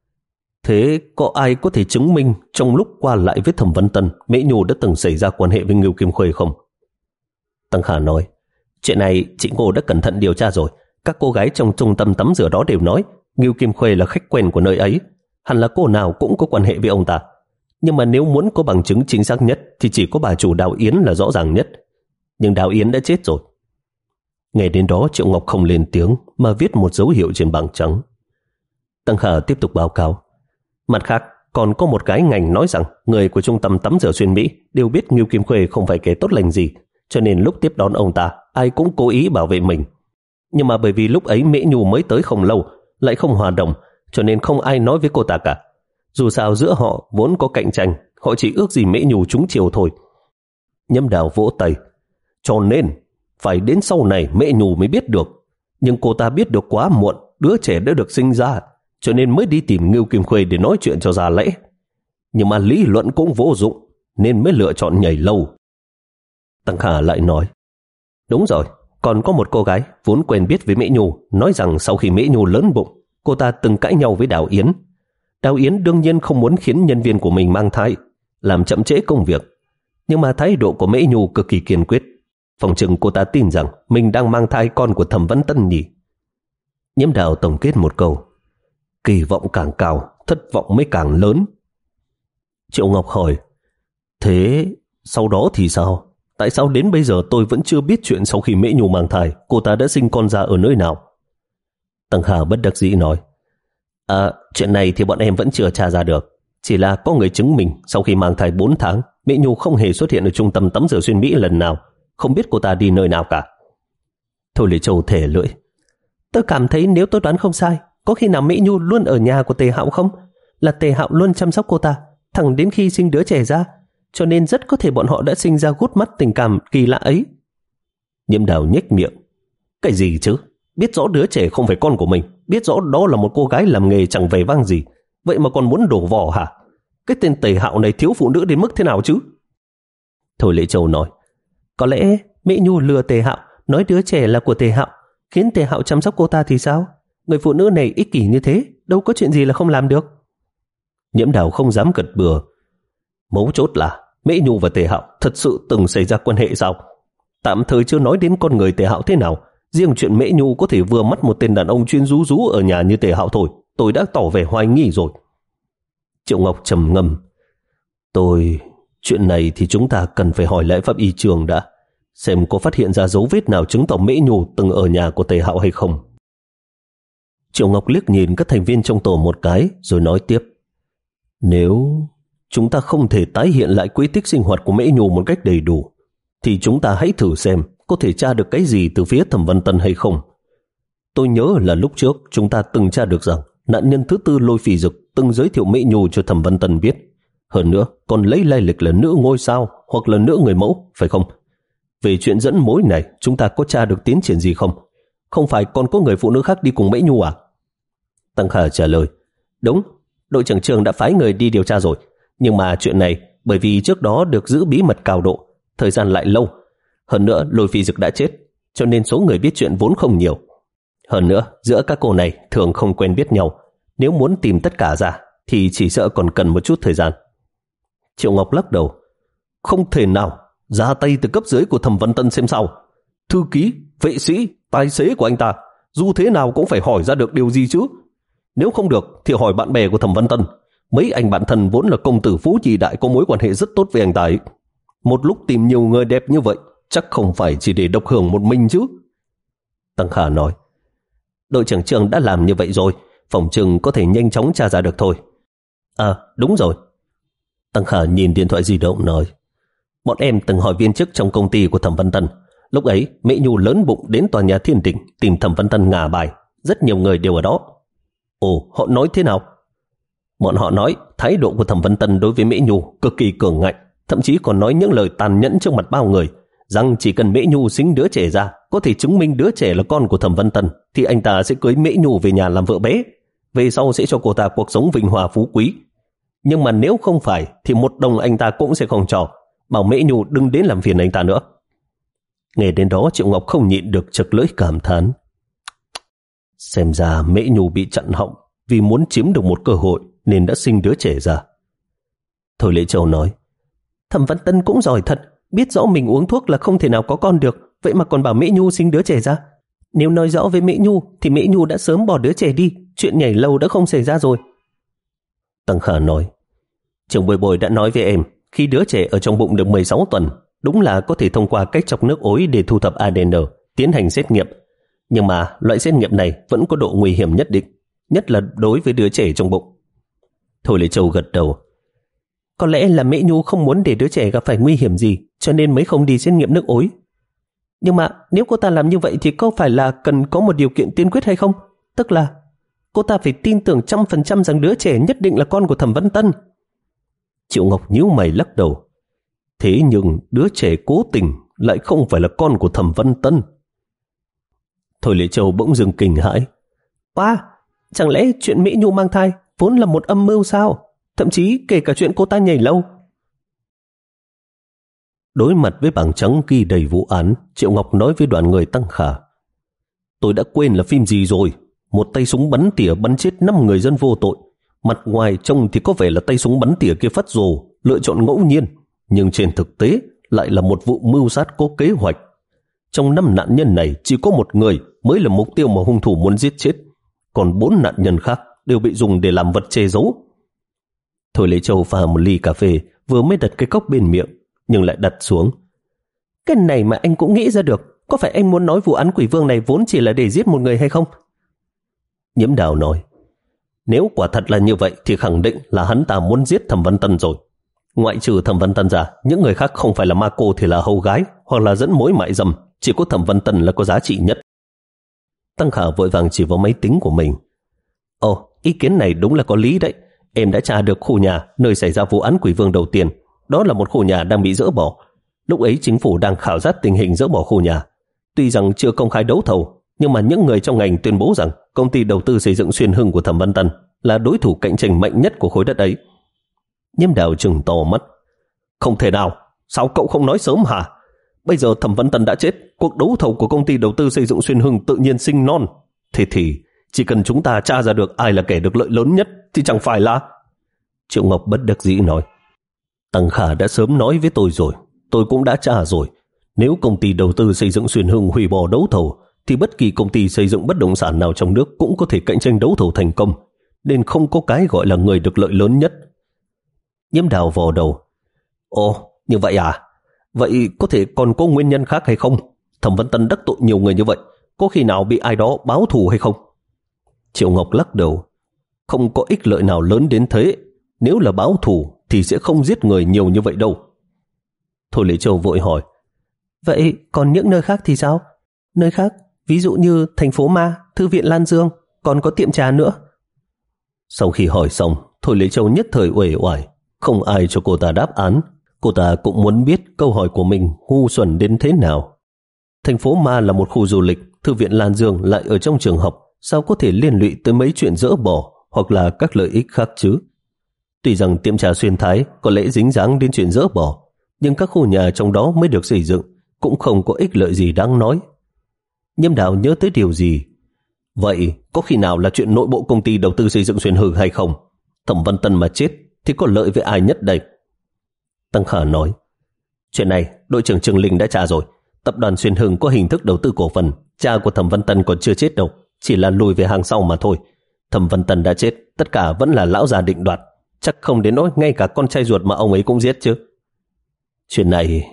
thế có ai có thể chứng minh trong lúc qua lại với Thẩm Văn Tân, Mễ Nhu đã từng xảy ra quan hệ với Ngưu Kim Khuê không? Tăng Khả nói, chuyện này chị Ngô đã cẩn thận điều tra rồi. Các cô gái trong trung tâm tắm rửa đó đều nói Ngưu Kim Khuê là khách quen của nơi ấy, hẳn là cô nào cũng có quan hệ với ông ta. Nhưng mà nếu muốn có bằng chứng chính xác nhất thì chỉ có bà chủ Đào Yến là rõ ràng nhất. Nhưng Đào Yến đã chết rồi. Nghe đến đó Triệu Ngọc không lên tiếng mà viết một dấu hiệu trên bảng trắng. Tăng Khả tiếp tục báo cáo, mặt khác còn có một cái ngành nói rằng người của trung tâm tắm rửa xuyên Mỹ đều biết Ngưu Kim Khuê không phải kẻ tốt lành gì, cho nên lúc tiếp đón ông ta ai cũng cố ý bảo vệ mình. Nhưng mà bởi vì lúc ấy Mễ Nhu mới tới không lâu, lại không hòa đồng, cho nên không ai nói với cô ta cả. Dù sao giữa họ vốn có cạnh tranh, họ chỉ ước gì Mễ Nhu trúng chiều thôi. Nhâm Đào vỗ tay, cho nên phải đến sau này Mễ Nhu mới biết được. Nhưng cô ta biết được quá muộn, đứa trẻ đã được sinh ra, cho nên mới đi tìm Ngưu Kim Khuê để nói chuyện cho ra lẽ. Nhưng mà lý luận cũng vô dụng, nên mới lựa chọn nhảy lâu. Tăng Khả lại nói, đúng rồi, còn có một cô gái vốn quen biết với Mễ Nhu, nói rằng sau khi Mễ Nhu lớn bụng, cô ta từng cãi nhau với Đào Yến. Đào Yến đương nhiên không muốn khiến nhân viên của mình mang thai, làm chậm trễ công việc. Nhưng mà thái độ của Mễ Nhu cực kỳ kiên quyết. Phòng chừng cô ta tin rằng mình đang mang thai con của Thẩm Văn Tân nhỉ. Nhiễm Đào tổng kết một câu, kỳ vọng càng cao, thất vọng mới càng lớn. Triệu Ngọc hỏi, thế sau đó thì sao? Tại sao đến bây giờ tôi vẫn chưa biết chuyện sau khi Mễ Nhu mang thai, cô ta đã sinh con ra ở nơi nào? Tăng Khả bất đắc dĩ nói, À, chuyện này thì bọn em vẫn chưa tra ra được. Chỉ là có người chứng minh sau khi mang thai bốn tháng, Mễ Nhu không hề xuất hiện ở trung tâm tắm rửa xuyên Mỹ lần nào, không biết cô ta đi nơi nào cả. Thôi Lệ Châu thề lưỡi, tôi cảm thấy nếu tôi đoán không sai, có khi nào Mễ Nhu luôn ở nhà của Tề Hạo không? Là Tề Hạo luôn chăm sóc cô ta, thẳng đến khi sinh đứa trẻ ra, cho nên rất có thể bọn họ đã sinh ra gút mắt tình cảm kỳ lạ ấy. Nhiễm Đào nhếch miệng, cái gì chứ? Biết rõ đứa trẻ không phải con của mình, biết rõ đó là một cô gái làm nghề chẳng vẻ vang gì, vậy mà còn muốn đổ vỏ hả? Cái tên Tề Hạo này thiếu phụ nữ đến mức thế nào chứ? Thôi Lệ Châu nói, có lẽ Mễ Nhu lừa Tề Hạo, nói đứa trẻ là của Tề Hạo, khiến Tề Hạo chăm sóc cô ta thì sao? Người phụ nữ này ích kỷ như thế, đâu có chuyện gì là không làm được. Nhiễm Đào không dám gật bừa. Mấu chốt là Mễ Nhu và Tề Hạo thật sự từng xảy ra quan hệ sao? Tạm thời chưa nói đến con người Tề Hạo thế nào, riêng chuyện Mễ Nhu có thể vừa mắt một tên đàn ông chuyên rú rú ở nhà như Tề Hạo thôi, tôi đã tỏ vẻ hoài nghi rồi. Triệu Ngọc trầm ngâm, Tôi... Chuyện này thì chúng ta cần phải hỏi lại pháp y trường đã, xem có phát hiện ra dấu vết nào chứng tỏ Mễ Nhu từng ở nhà của Tề Hạo hay không. Triệu Ngọc liếc nhìn các thành viên trong tổ một cái rồi nói tiếp, nếu chúng ta không thể tái hiện lại quy tích sinh hoạt của Mễ Nhu một cách đầy đủ, thì chúng ta hãy thử xem có thể tra được cái gì từ phía Thẩm Văn Tân hay không. Tôi nhớ là lúc trước chúng ta từng tra được rằng nạn nhân thứ tư Lôi Phỉ Dực từng giới thiệu Mễ Nhu cho Thẩm Văn Tân biết. Hơn nữa còn lấy lai lịch là nữ ngôi sao hoặc là nữ người mẫu, phải không? Về chuyện dẫn mối này chúng ta có tra được tiến triển gì không? Không phải còn có người phụ nữ khác đi cùng Mễ Nhu à? Tăng Khả trả lời, đúng, đội trưởng trường đã phái người đi điều tra rồi. Nhưng mà chuyện này bởi vì trước đó được giữ bí mật cao độ, thời gian lại lâu. Hơn nữa Lôi Phi Dực đã chết, cho nên số người biết chuyện vốn không nhiều. Hơn nữa giữa các cô này thường không quen biết nhau, nếu muốn tìm tất cả ra thì chỉ sợ còn cần một chút thời gian. Triệu Ngọc lắc đầu, không thể nào, ra tay từ cấp dưới của Thẩm Văn Tân xem sao. Thư ký, vệ sĩ, tài xế của anh ta, dù thế nào cũng phải hỏi ra được điều gì chứ. Nếu không được thì hỏi bạn bè của Thẩm Văn Tân. Mấy anh bạn thân vốn là công tử phú nhị đại có mối quan hệ rất tốt với anh ta ấy. Một lúc tìm nhiều người đẹp như vậy, chắc không phải chỉ để độc hưởng một mình chứ. Tăng Khả nói, đội trưởng trường đã làm như vậy rồi, phòng trường có thể nhanh chóng tra ra được thôi. À đúng rồi. Tăng Khả nhìn điện thoại di động nói, bọn em từng hỏi viên chức trong công ty của Thẩm Văn Tân. Lúc ấy Mễ Nhu lớn bụng đến tòa nhà Thiên Đình tìm Thẩm Văn Tân ngả bài, rất nhiều người đều ở đó. Ồ, họ nói thế nào? Bọn họ nói thái độ của Thẩm Văn Tân đối với Mễ Nhu cực kỳ cường ngạnh, thậm chí còn nói những lời tàn nhẫn trước mặt bao người, rằng chỉ cần Mễ Nhu sinh đứa trẻ ra, có thể chứng minh đứa trẻ là con của Thẩm Văn Tân, thì anh ta sẽ cưới Mễ Nhu về nhà làm vợ bé, về sau sẽ cho cô ta cuộc sống vinh hoa phú quý. Nhưng mà nếu không phải thì một đồng anh ta cũng sẽ không cho. Bảo Mễ Nhu đừng đến làm phiền anh ta nữa. Nghe đến đó Triệu Ngọc không nhịn được chật lưỡi cảm thán. Xem ra Mễ Nhu bị chặn họng vì muốn chiếm được một cơ hội nên đã sinh đứa trẻ ra. Thôi Lệ Châu nói, Thẩm Văn Tân cũng giỏi thật, biết rõ mình uống thuốc là không thể nào có con được, vậy mà còn bảo Mễ Nhu sinh đứa trẻ ra. Nếu nói rõ với Mễ Nhu thì Mễ Nhu đã sớm bỏ đứa trẻ đi, chuyện nhảy lầu đã không xảy ra rồi. Tăng Khả nói, Trường Bồi Bồi đã nói với em, khi đứa trẻ ở trong bụng được mười sáu tuần, đúng là có thể thông qua cách chọc nước ối để thu thập a đê en, tiến hành xét nghiệm. Nhưng mà loại xét nghiệm này vẫn có độ nguy hiểm nhất định, nhất là đối với đứa trẻ trong bụng. Thôi Lệ Châu gật đầu. Có lẽ là Mễ Nhu không muốn để đứa trẻ gặp phải nguy hiểm gì, cho nên mới không đi xét nghiệm nước ối. Nhưng mà nếu cô ta làm như vậy thì có phải là cần có một điều kiện tiên quyết hay không? Tức là cô ta phải tin tưởng trăm phần trăm rằng đứa trẻ nhất định là con của Thẩm Văn Tân. Triệu Ngọc nhíu mày lắc đầu. Thế nhưng đứa trẻ cố tình lại không phải là con của Thẩm Văn Tân. Thôi Lệ Châu bỗng dưng kinh hãi. Wow, chẳng lẽ chuyện Mễ Nhu mang thai vốn là một âm mưu sao? Thậm chí kể cả chuyện cô ta nhảy lâu. Đối mặt với bảng trắng ghi đầy vụ án, Triệu Ngọc nói với đoàn người Tăng Khả. Tôi đã quên là phim gì rồi. Một tay súng bắn tỉa bắn chết năm người dân vô tội. Mặt ngoài trông thì có vẻ là tay súng bắn tỉa kia phát rồ, lựa chọn ngẫu nhiên. Nhưng trên thực tế lại là một vụ mưu sát có kế hoạch. Trong năm nạn nhân này chỉ có một người mới là mục tiêu mà hung thủ muốn giết chết. Còn bốn nạn nhân khác đều bị dùng để làm vật che giấu. Thôi Lệ Châu pha một ly cà phê, vừa mới đặt cái cốc bên miệng, nhưng lại đặt xuống. Cái này mà anh cũng nghĩ ra được, có phải anh muốn nói vụ án Quỷ Vương này vốn chỉ là để giết một người hay không? Nhiễm Đào nói, nếu quả thật là như vậy thì khẳng định là hắn ta muốn giết Thẩm Văn Tân rồi. Ngoại trừ Thẩm Văn Tân ra, những người khác không phải là ma cô thì là hầu gái hoặc là dẫn mối mại dâm, chỉ có Thẩm Văn Tân là có giá trị nhất. Tăng Khả vội vàng chỉ vào máy tính của mình. Ồ, ý kiến này đúng là có lý đấy. Em đã tra được khu nhà nơi xảy ra vụ án Quỷ Vương đầu tiên. Đó là một khu nhà đang bị dỡ bỏ. Lúc ấy chính phủ đang khảo sát tình hình dỡ bỏ khu nhà. Tuy rằng chưa công khai đấu thầu, nhưng mà những người trong ngành tuyên bố rằng công ty đầu tư xây dựng Xuyên Hưng của Thẩm Văn Tân là đối thủ cạnh tranh mạnh nhất của khối đất ấy. Nhiễm Đào trừng to mắt. Không thể nào, sao cậu không nói sớm hả? Bây giờ Thẩm Văn Tân đã chết, cuộc đấu thầu của công ty đầu tư xây dựng Xuyên Hưng tự nhiên sinh non. Thế thì chỉ cần chúng ta tra ra được ai là kẻ được lợi lớn nhất thì chẳng phải là... Triệu Ngọc bất đắc dĩ nói. Tăng Khả đã sớm nói với tôi rồi, tôi cũng đã tra rồi. Nếu công ty đầu tư xây dựng Xuyên Hưng hủy bỏ đấu thầu thì bất kỳ công ty xây dựng bất động sản nào trong nước cũng có thể cạnh tranh đấu thầu thành công, nên không có cái gọi là người được lợi lớn nhất. Nhiễm Đào vò đầu. Ồ, như vậy à? Vậy có thể còn có nguyên nhân khác hay không? Thẩm Văn Tân đắc tội nhiều người như vậy, có khi nào bị ai đó báo thù hay không? Triệu Ngọc lắc đầu. Không có ích lợi nào lớn đến thế. Nếu là báo thù thì sẽ không giết người nhiều như vậy đâu. Thôi Lệ Châu vội hỏi. Vậy còn những nơi khác thì sao? Nơi khác, ví dụ như thành phố Ma, thư viện Lan Dương, còn có tiệm trà nữa. Sau khi hỏi xong, Thôi Lệ Châu nhất thời uể oải. Không ai cho cô ta đáp án. Cô ta cũng muốn biết câu hỏi của mình ngu xuẩn đến thế nào. Thành phố Ma là một khu du lịch, thư viện Lan Dương lại ở trong trường học, sao có thể liên lụy tới mấy chuyện dỡ bỏ hoặc là các lợi ích khác chứ? Tuy rằng tiệm trà Xuyên Thái có lẽ dính dáng đến chuyện dỡ bỏ, nhưng các khu nhà trong đó mới được xây dựng cũng không có ích lợi gì đáng nói. Nhiễm Đào nhớ tới điều gì. Vậy có khi nào là chuyện nội bộ công ty đầu tư xây dựng Xuyên Hưng hay không? Thẩm Văn Tân mà chết thì có lợi với ai nhất đây? Tăng Khả nói. Chuyện này đội trưởng Trường Linh đã tra rồi. Tập đoàn Xuyên Hưng có hình thức đầu tư cổ phần. Cha của Thẩm Văn Tân còn chưa chết đâu, chỉ là lùi về hàng sau mà thôi. Thẩm Văn Tân đã chết, tất cả vẫn là lão già định đoạt. Chắc không đến nỗi ngay cả con trai ruột mà ông ấy cũng giết chứ. Chuyện này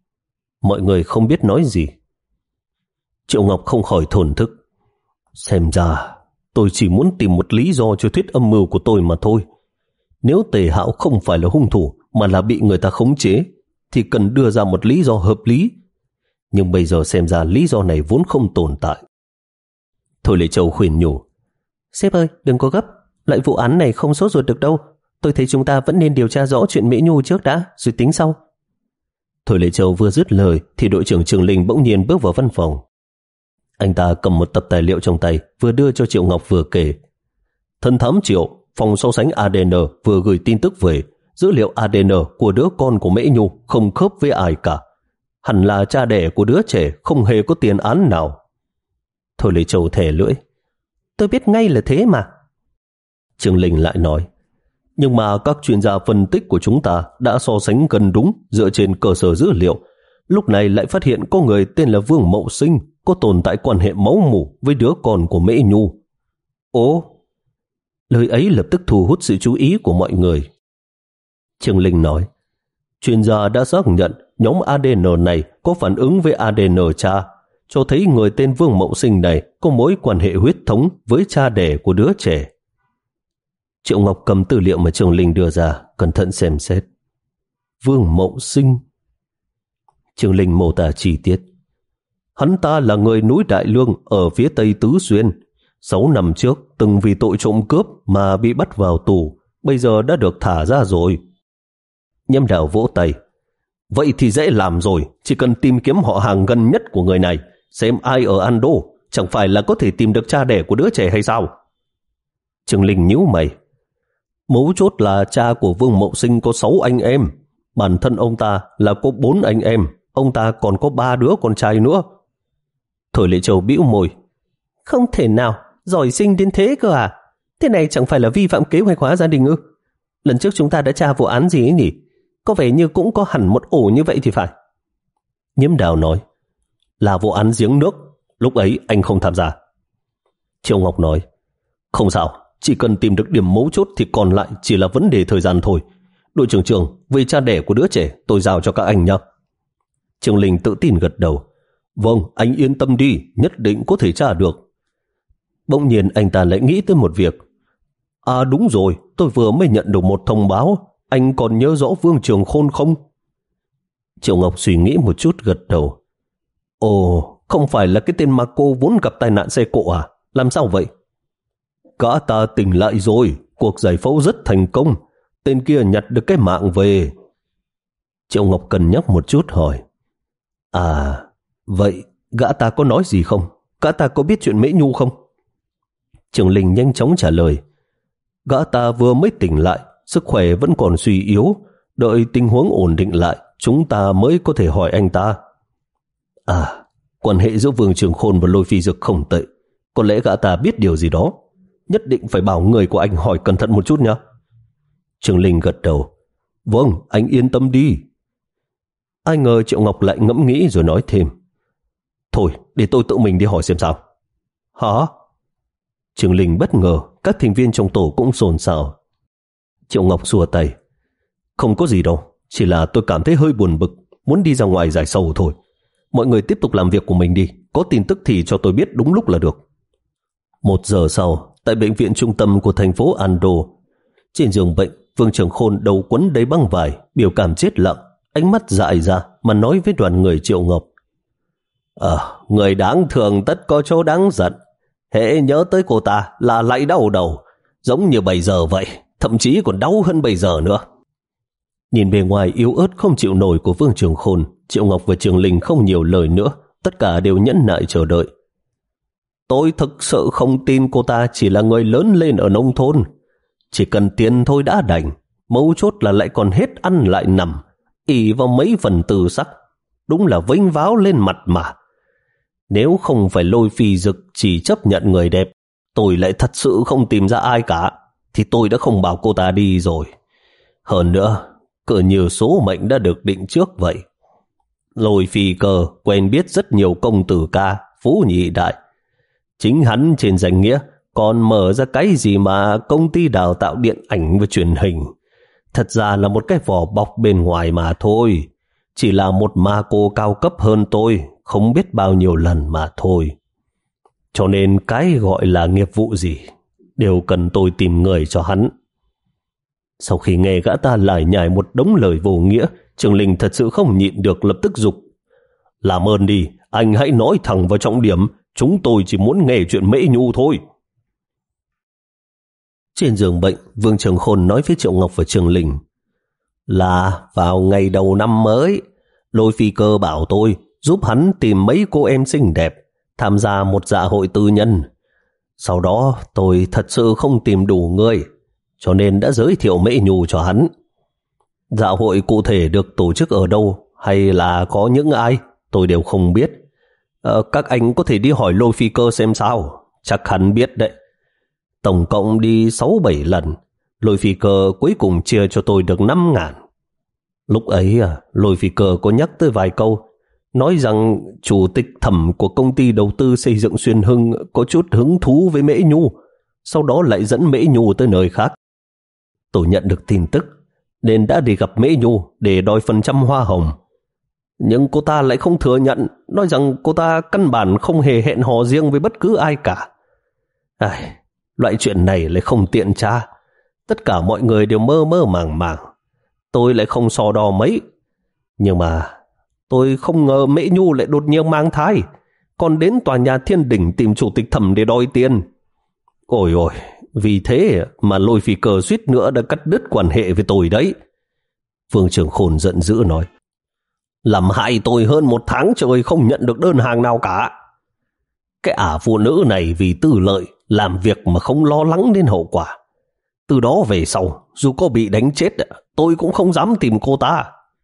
mọi người không biết nói gì. Triệu Ngọc không khỏi thổn thức. Xem ra tôi chỉ muốn tìm một lý do cho thuyết âm mưu của tôi mà thôi. Nếu Tề Hạo không phải là hung thủ mà là bị người ta khống chế thì cần đưa ra một lý do hợp lý. Nhưng bây giờ xem ra lý do này vốn không tồn tại. Thôi Lệ Châu khuyên nhủ. Sếp ơi, đừng có gấp. Loại vụ án này không sốt ruột được đâu. Tôi thấy chúng ta vẫn nên điều tra rõ chuyện Mễ Nhu trước đã, rồi tính sau. Thôi Lệ Châu vừa dứt lời thì đội trưởng Trường Linh bỗng nhiên bước vào văn phòng. Anh ta cầm một tập tài liệu trong tay, vừa đưa cho Triệu Ngọc vừa kể. Thần thám Triệu, phòng so sánh a đê en vừa gửi tin tức về, dữ liệu a đê en của đứa con của Mễ Nhu không khớp với ai cả. Hẳn là cha đẻ của đứa trẻ không hề có tiền án nào. Thôi Lê Châu thè lưỡi. Tôi biết ngay là thế mà. Trương Linh lại nói, nhưng mà các chuyên gia phân tích của chúng ta đã so sánh gần đúng dựa trên cơ sở dữ liệu. Lúc này lại phát hiện có người tên là Vương Mậu Sinh có tồn tại quan hệ máu mủ với đứa con của Mễ Nhu. Ồ, lời ấy lập tức thu hút sự chú ý của mọi người. Trương Linh nói, chuyên gia đã xác nhận nhóm a đê en này có phản ứng với a đê en cha, cho thấy người tên Vương Mậu Sinh này có mối quan hệ huyết thống với cha đẻ của đứa trẻ. Triệu Ngọc cầm tư liệu mà Trương Linh đưa ra, cẩn thận xem xét. Vương Mậu Sinh. Trương Linh mô tả chi tiết. Hắn ta là người núi Đại Lương ở phía tây Tứ Xuyên. Sáu năm trước từng vì tội trộm cướp mà bị bắt vào tù, bây giờ đã được thả ra rồi. Nhâm Đào vỗ tay. Vậy thì dễ làm rồi, chỉ cần tìm kiếm họ hàng gần nhất của người này, xem ai ở Ando, chẳng phải là có thể tìm được cha đẻ của đứa trẻ hay sao? Trương Linh nhíu mày. Mấu chốt là cha của Vương Mậu Sinh có sáu anh em, bản thân ông ta là có bốn anh em, ông ta còn có ba đứa con trai nữa. Thôi Lệ Châu bĩu môi. Không thể nào, giỏi sinh đến thế cơ à? Thế này chẳng phải là vi phạm kế hoạch hóa gia đình ư? Lần trước chúng ta đã tra vụ án gì ấy nhỉ? Có vẻ như cũng có hẳn một ổ như vậy thì phải. Nhiễm Đào nói, là vụ án giếng nước, lúc ấy anh không tham gia. Triệu Ngọc nói, không sao, chỉ cần tìm được điểm mấu chốt thì còn lại chỉ là vấn đề thời gian thôi. Đội trưởng trưởng, về cha đẻ của đứa trẻ tôi giao cho các anh nhé. Trương Linh tự tin gật đầu. Vâng, anh yên tâm đi, nhất định có thể tra được. Bỗng nhiên anh ta lại nghĩ tới một việc. À đúng rồi, tôi vừa mới nhận được một thông báo. Anh còn nhớ rõ Vương Trường Khôn không? Triệu Ngọc suy nghĩ một chút gật đầu. Ồ, không phải là cái tên mà cô vốn gặp tai nạn xe cộ à? Làm sao vậy? Gã ta tỉnh lại rồi, cuộc giải phẫu rất thành công. Tên kia nhặt được cái mạng về. Triệu Ngọc cân nhắc một chút hỏi. À, vậy gã ta có nói gì không? Gã ta có biết chuyện Mễ Nhu không? Trường Linh nhanh chóng trả lời. Gã ta vừa mới tỉnh lại, sức khỏe vẫn còn suy yếu. Đợi tình huống ổn định lại, chúng ta mới có thể hỏi anh ta. À, quan hệ giữa Vương Trường Khôn và Lôi Phi Dực không tệ. Có lẽ gã ta biết điều gì đó. Nhất định phải bảo người của anh hỏi cẩn thận một chút nhé. Trường Linh gật đầu. Vâng, anh yên tâm đi. Ai ngờ Triệu Ngọc lại ngẫm nghĩ rồi nói thêm. Thôi, để tôi tự mình đi hỏi xem sao. Hả? Trường Linh bất ngờ, các thành viên trong tổ cũng xôn xao. Triệu Ngọc xua tay. Không có gì đâu, chỉ là tôi cảm thấy hơi buồn bực, muốn đi ra ngoài giải sầu thôi. Mọi người tiếp tục làm việc của mình đi, có tin tức thì cho tôi biết đúng lúc là được. Một giờ sau, tại bệnh viện trung tâm của thành phố Ando, trên giường bệnh, Vương Trường Khôn đầu quấn đầy băng vải, biểu cảm chết lặng, ánh mắt dại ra mà nói với đoàn người Triệu Ngọc. Ờ, à, người đáng thương tất có chỗ đáng giận. Hễ nhớ tới cô ta là lại đau đầu, giống như bây giờ vậy, thậm chí còn đau hơn bây giờ nữa. Nhìn bề ngoài yếu ớt không chịu nổi của Vương Trường Khôn, Triệu Ngọc và Trường Linh không nhiều lời nữa, tất cả đều nhẫn nại chờ đợi. Tôi thực sự không tin cô ta chỉ là người lớn lên ở nông thôn. Chỉ cần tiền thôi đã đành, mấu chốt là lại còn hết ăn lại nằm, ỷ vào mấy phần từ sắc. Đúng là vênh váo lên mặt mà. Nếu không phải Lôi Phi Dực chỉ chấp nhận người đẹp, tôi lại thật sự không tìm ra ai cả, thì tôi đã không bảo cô ta đi rồi. Hơn nữa, cứ như số mệnh đã được định trước vậy. Lôi Phi Cơ quen biết rất nhiều công tử ca, phú nhị đại. Chính hắn trên danh nghĩa còn mở ra cái gì mà công ty đào tạo điện ảnh và truyền hình. Thật ra là một cái vỏ bọc bên ngoài mà thôi. Chỉ là một ma cô cao cấp hơn tôi, không biết bao nhiêu lần mà thôi. Cho nên cái gọi là nghiệp vụ gì, đều cần tôi tìm người cho hắn. Sau khi nghe gã ta lải nhải một đống lời vô nghĩa, Trường Linh thật sự không nhịn được lập tức giục. Làm ơn đi, anh hãy nói thẳng vào trọng điểm, chúng tôi chỉ muốn nghe chuyện Mễ Nhu thôi. Trên giường bệnh, Vương Trường Khôn nói với Triệu Ngọc và Trường Linh. Là vào ngày đầu năm mới, Lôi Phi Cơ bảo tôi giúp hắn tìm mấy cô em xinh đẹp, tham gia một dạ hội tư nhân. Sau đó tôi thật sự không tìm đủ người, cho nên đã giới thiệu Mễ Nhu cho hắn. Dạ hội cụ thể được tổ chức ở đâu hay là có những ai, tôi đều không biết. Ờ, các anh có thể đi hỏi Lôi Phi Cơ xem sao, chắc hắn biết đấy. Tổng cộng đi sáu bảy lần, Lôi Phi Cơ cuối cùng chia cho tôi được năm ngàn. Lúc ấy à, Lôi Phi Cơ có nhắc tới vài câu, nói rằng chủ tịch Thẩm của công ty đầu tư xây dựng Xuyên Hưng có chút hứng thú với Mễ Nhu, sau đó lại dẫn Mễ Nhu tới nơi khác. Tôi nhận được tin tức nên đã đi gặp Mễ Nhu để đòi phần trăm hoa hồng. Nhưng cô ta lại không thừa nhận, nói rằng cô ta căn bản không hề hẹn hò riêng với bất cứ ai cả. Ai, loại chuyện này lại không tiện tra. Tất cả mọi người đều mơ mơ màng màng. Tôi lại không so đo mấy. Nhưng mà tôi không ngờ Mễ Nhu lại đột nhiên mang thai, còn đến tòa nhà Thiên Đỉnh tìm chủ tịch Thẩm để đòi tiền. Ôi ôi, vì thế mà Lôi Phi Cơ suýt nữa đã cắt đứt quan hệ với tôi đấy. Vương Trường Khôn giận dữ nói, làm hại tôi hơn một tháng trời không nhận được đơn hàng nào cả. Cái ả phụ nữ này vì tư lợi làm việc mà không lo lắng đến hậu quả. Từ đó về sau, dù có bị đánh chết, tôi cũng không dám tìm cô ta.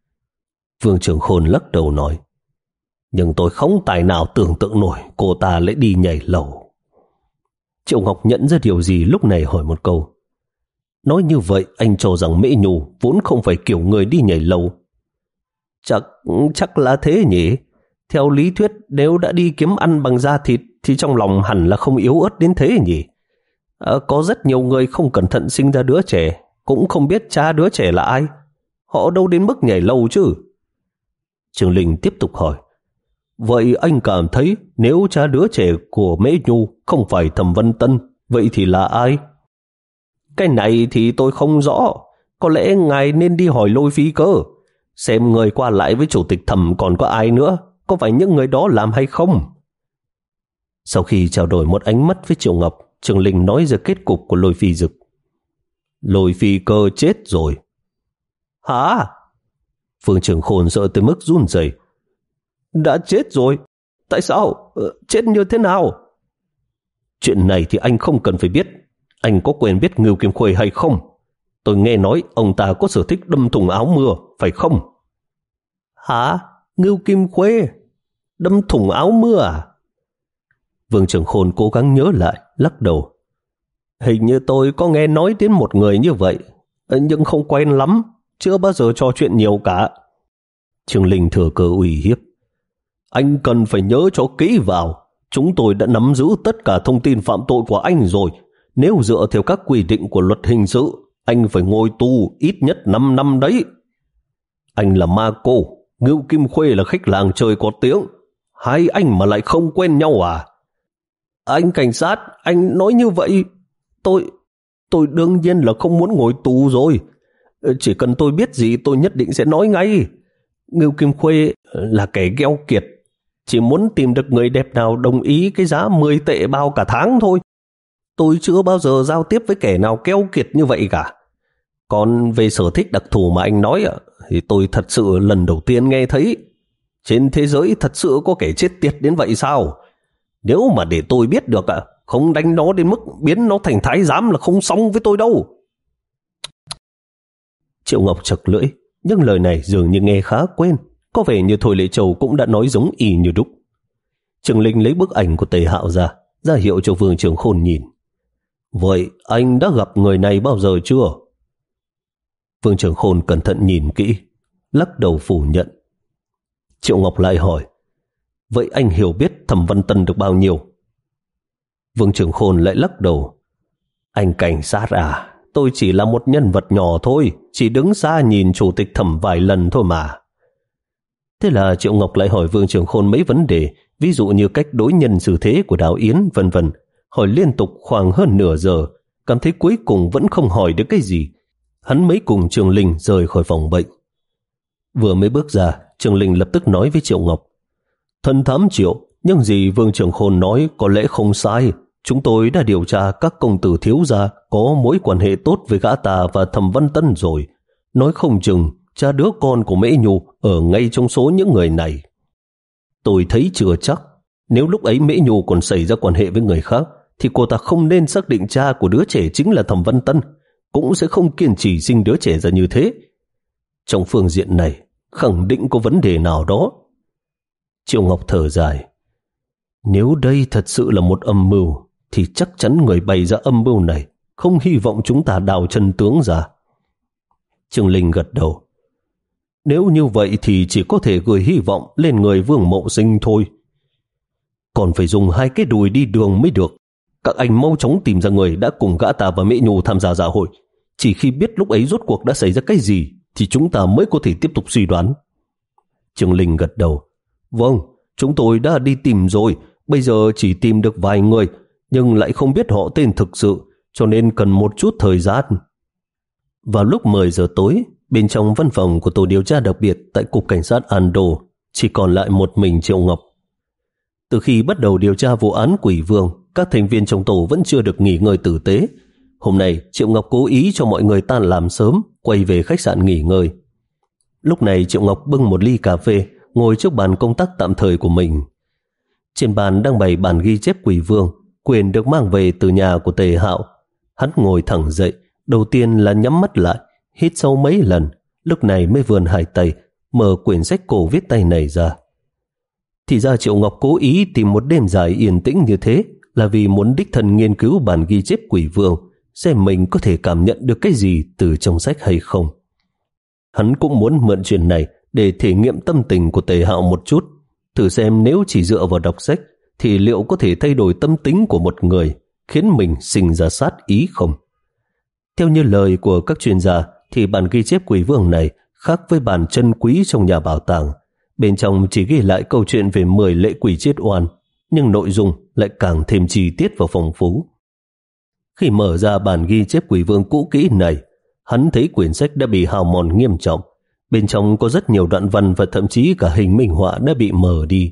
Vương Trường Khôn lắc đầu nói, nhưng tôi không tài nào tưởng tượng nổi cô ta lại đi nhảy lầu. Triệu Ngọc nhận ra điều gì lúc này hỏi một câu. Nói như vậy anh cho rằng Mễ Nhu vốn không phải kiểu người đi nhảy lầu. Chắc, chắc là thế nhỉ. Theo lý thuyết nếu đã đi kiếm ăn bằng da thịt thì trong lòng hẳn là không yếu ớt đến thế nhỉ. À, có rất nhiều người không cẩn thận sinh ra đứa trẻ, cũng không biết cha đứa trẻ là ai. Họ đâu đến mức nhảy lầu chứ. Trường Linh tiếp tục hỏi, vậy anh cảm thấy nếu cha đứa trẻ của Mễ Nhu không phải Thẩm Vân Tân, vậy thì là ai? Cái này thì tôi không rõ. Có lẽ ngài nên đi hỏi Lôi Phi Cơ, xem người qua lại với chủ tịch Thẩm còn có ai nữa, có phải những người đó làm hay không? Sau khi trao đổi một ánh mắt với Triệu Ngọc, Trường Linh nói ra kết cục của Lôi Phi Dực. Lôi Phi Cơ chết rồi. Hả? Vương Trường Khôn sợ tới mức run rẩy. Đã chết rồi? Tại sao? Chết như thế nào? Chuyện này thì anh không cần phải biết. Anh có quen biết Ngưu Kim Khuê hay không? Tôi nghe nói ông ta có sở thích đâm thủng áo mưa, phải không? Hả? Ngưu Kim Khuê? Đâm thủng áo mưa à? Vương Trường Khôn cố gắng nhớ lại, lắc đầu. Hình như tôi có nghe nói đến một người như vậy, nhưng không quen lắm, chưa bao giờ trò chuyện nhiều cả. Trường Linh thừa cơ uy hiếp. Anh cần phải nhớ cho kỹ vào, chúng tôi đã nắm giữ tất cả thông tin phạm tội của anh rồi. Nếu dựa theo các quy định của luật hình sự, anh phải ngồi tù ít nhất năm năm đấy. Anh là ma cô, Ngưu Kim Khuê là khách làng chơi có tiếng. Hai anh mà lại không quen nhau à? Anh cảnh sát, anh nói như vậy, tôi, tôi đương nhiên là không muốn ngồi tù rồi. Chỉ cần tôi biết gì tôi nhất định sẽ nói ngay. Ngưu Kim Khuê là kẻ gheo kiệt, chỉ muốn tìm được người đẹp nào đồng ý cái giá mười tệ bao cả tháng thôi. Tôi chưa bao giờ giao tiếp với kẻ nào keo kiệt như vậy cả. Còn về sở thích đặc thù mà anh nói thì tôi thật sự lần đầu tiên nghe thấy. Trên thế giới thật sự có kẻ chết tiệt đến vậy sao? Nếu mà để tôi biết được, không đánh nó đến mức biến nó thành thái giám là không xong với tôi đâu. Triệu Ngọc chật lưỡi, nhưng lời này dường như nghe khá quen, có vẻ như Thôi Lệ Châu cũng đã nói giống y như đúc. Trường Linh lấy bức ảnh của Tề Hạo ra, ra hiệu cho Vương Trường Khôn nhìn. Vậy anh đã gặp người này bao giờ chưa? Vương Trường Khôn cẩn thận nhìn kỹ, lắc đầu phủ nhận. Triệu Ngọc lại hỏi, vậy anh hiểu biết Thẩm Văn Tân được bao nhiêu? Vương Trường Khôn lại lắc đầu. Anh cảnh sát à, tôi chỉ là một nhân vật nhỏ thôi, chỉ đứng xa nhìn chủ tịch Thẩm vài lần thôi mà. Thế là Triệu Ngọc lại hỏi Vương Trường Khôn mấy vấn đề, ví dụ như cách đối nhân xử thế của Đào Yến, vân vân. Hỏi liên tục khoảng hơn nửa giờ, cảm thấy cuối cùng vẫn không hỏi được cái gì. Hắn mới cùng Trường Linh rời khỏi phòng bệnh. Vừa mới bước ra, Trường Linh lập tức nói với Triệu Ngọc. Thần thám Triệu, những gì Vương Trường Khôn nói có lẽ không sai. Chúng tôi đã điều tra các công tử thiếu gia có mối quan hệ tốt với gã ta và Thẩm Văn Tân rồi. Nói không chừng cha đứa con của Mễ Nhu ở ngay trong số những người này. Tôi thấy chưa chắc. Nếu lúc ấy Mễ Nhu còn xảy ra quan hệ với người khác thì cô ta không nên xác định cha của đứa trẻ chính là Thẩm Văn Tân. cũng sẽ không kiên trì sinh đứa trẻ ra như thế. Trong phương diện này, khẳng định có vấn đề nào đó. Triệu Ngọc thở dài. Nếu đây thật sự là một âm mưu, thì chắc chắn người bày ra âm mưu này không hy vọng chúng ta đào chân tướng ra. Trương Linh gật đầu. Nếu như vậy thì chỉ có thể gửi hy vọng lên người Vương Mộ Sinh thôi. Còn phải dùng hai cái đùi đi đường mới được. Các anh mau chóng tìm ra người đã cùng gã ta và Mễ Nhu tham gia dạ hội. Chỉ khi biết lúc ấy rốt cuộc đã xảy ra cái gì thì chúng ta mới có thể tiếp tục suy đoán. Trương Linh gật đầu. Vâng, chúng tôi đã đi tìm rồi. Bây giờ chỉ tìm được vài người, nhưng lại không biết họ tên thực sự, cho nên cần một chút thời gian. Vào lúc mười giờ tối, bên trong văn phòng của tổ điều tra đặc biệt tại Cục Cảnh sát Ando, chỉ còn lại một mình Triệu Ngọc. Từ khi bắt đầu điều tra vụ án Quỷ Vương, các thành viên trong tổ vẫn chưa được nghỉ ngơi tử tế. Hôm nay, Triệu Ngọc cố ý cho mọi người tan làm sớm, quay về khách sạn nghỉ ngơi. Lúc này Triệu Ngọc bưng một ly cà phê, ngồi trước bàn công tác tạm thời của mình. Trên bàn đang bày bản ghi chép Quỷ Vương, quyền được mang về từ nhà của Tề Hạo. Hắn ngồi thẳng dậy, đầu tiên là nhắm mắt lại, hít sâu mấy lần, lúc này mới vươn hai tay, mở quyển sách cổ viết tay này ra. Thì ra Triệu Ngọc cố ý tìm một đêm dài yên tĩnh như thế là vì muốn đích thân nghiên cứu bản ghi chép Quỷ Vương, xem mình có thể cảm nhận được cái gì từ trong sách hay không. Hắn cũng muốn mượn chuyện này để thể nghiệm tâm tình của Tề Hạo một chút, thử xem nếu chỉ dựa vào đọc sách thì liệu có thể thay đổi tâm tính của một người, khiến mình sinh ra sát ý không. Theo như lời của các chuyên gia thì bản ghi chép Quỷ Vương này khác với bản chân quý trong nhà bảo tàng. Bên trong chỉ ghi lại câu chuyện về mười lệ quỷ chết oan, nhưng nội dung lại càng thêm chi tiết và phong phú. Khi mở ra bản ghi chép Quỷ Vương cũ kỹ này, hắn thấy quyển sách đã bị hao mòn nghiêm trọng. Bên trong có rất nhiều đoạn văn và thậm chí cả hình minh họa đã bị mờ đi.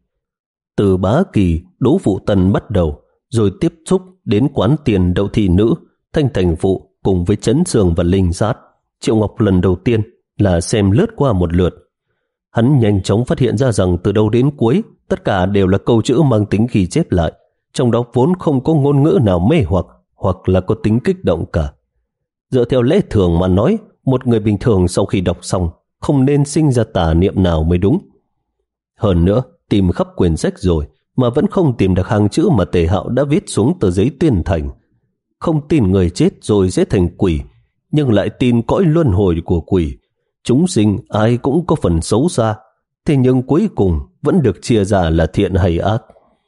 Từ Bá Kỳ, Đỗ Phụ Tân bắt đầu, rồi tiếp xúc đến Quán Tiền, Đậu Thị Nữ, Thanh Thành Phụ cùng với Trấn Sương và Linh Sát. Triệu Ngọc lần đầu tiên là xem lướt qua một lượt. Hắn nhanh chóng phát hiện ra rằng từ đầu đến cuối tất cả đều là câu chữ mang tính ghi chép lại, trong đó vốn không có ngôn ngữ nào mê hoặc hoặc là có tính kích động cả. Dựa theo lẽ thường mà nói, một người bình thường sau khi đọc xong không nên sinh ra tà niệm nào mới đúng. Hơn nữa, tìm khắp quyển sách rồi mà vẫn không tìm được hàng chữ mà Tề Hạo đã viết xuống tờ giấy tuyên thành. Không tin người chết rồi sẽ thành quỷ, nhưng lại tin cõi luân hồi của quỷ. Chúng sinh ai cũng có phần xấu xa, thế nhưng cuối cùng vẫn được chia ra là thiện hay ác.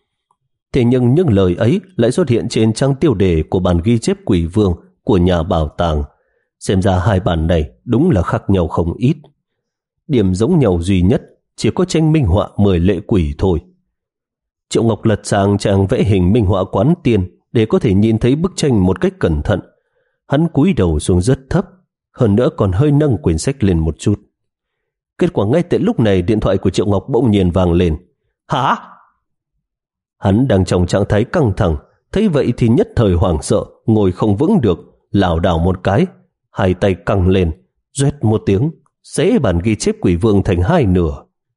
Thế nhưng những lời ấy lại xuất hiện trên trang tiêu đề của bản ghi chép Quỷ Vương của nhà bảo tàng. Xem ra hai bản này đúng là khác nhau không ít. Điểm giống nhau duy nhất chỉ có tranh minh họa mười lệ quỷ thôi. Triệu Ngọc lật sang trang vẽ hình minh họa Quán Tiên để có thể nhìn thấy bức tranh một cách cẩn thận. Hắn cúi đầu xuống rất thấp, hơn nữa còn hơi nâng quyển sách lên một chút. Kết quả ngay tại lúc này điện thoại của Triệu Ngọc bỗng nhiên vang lên. Hả? Hắn đang trong trạng thái căng thẳng, thấy vậy thì nhất thời hoảng sợ, ngồi không vững được, lảo đảo một cái, hai tay căng lên, doét một tiếng, xé bản ghi chép Quỷ Vương thành hai nửa.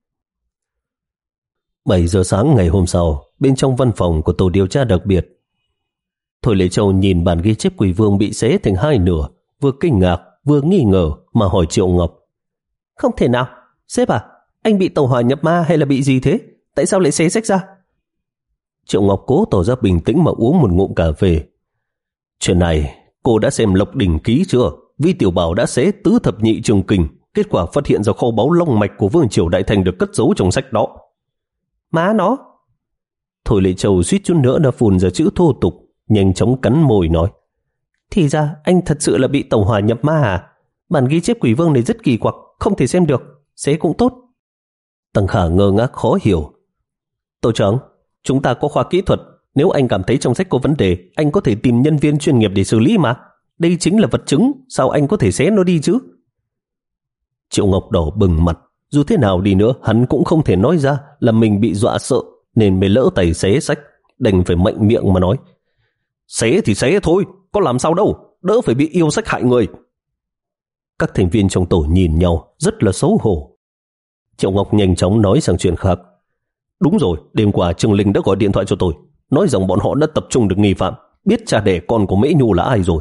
bảy giờ sáng ngày hôm sau, bên trong văn phòng của tổ điều tra đặc biệt, Thôi Lệ Châu nhìn bản ghi chép Quỷ Vương bị xé thành hai nửa, vừa kinh ngạc vừa nghi ngờ mà hỏi Triệu Ngọc. Không thể nào, sếp à, anh bị tẩu hỏa nhập ma hay là bị gì thế? Tại sao lại xé sách ra? Triệu Ngọc cố tỏ ra bình tĩnh mà uống một ngụm cà phê. Chuyện này, cô đã xem Lộc Đỉnh Ký chưa? Vi Tiểu Bảo đã xé tứ thập nhị trường kình, kết quả phát hiện ra kho báu long mạch của Vương Triều Đại Thành được cất giấu trong sách đó. Má nó! Thôi Lệ Châu suýt chút nữa đã phun ra chữ thô tục, nhanh chóng cắn môi nói. Thì ra anh thật sự là bị tẩu hỏa nhập ma à? Bản ghi chép Quỷ Vương này rất kỳ quặc, không thể xem được, xé cũng tốt. Tăng Khả ngơ ngác khó hiểu. Tổ trưởng, chúng ta có khoa kỹ thuật, nếu anh cảm thấy trong sách có vấn đề, anh có thể tìm nhân viên chuyên nghiệp để xử lý mà. Đây chính là vật chứng, sao anh có thể xé nó đi chứ? Triệu Ngọc đỏ bừng mặt, dù thế nào đi nữa hắn cũng không thể nói ra là mình bị dọa sợ nên mới lỡ tay xé sách, đành phải mạnh miệng mà nói. Xé thì xé thôi, có làm sao đâu, đỡ phải bị yêu sách hại người. Các thành viên trong tổ nhìn nhau rất là xấu hổ. Triệu Ngọc nhanh chóng nói sang chuyện khác. Đúng rồi, đêm qua Trương Linh đã gọi điện thoại cho tôi, nói rằng bọn họ đã tập trung được nghi phạm, biết cha đẻ con của Mễ Nhu là ai rồi.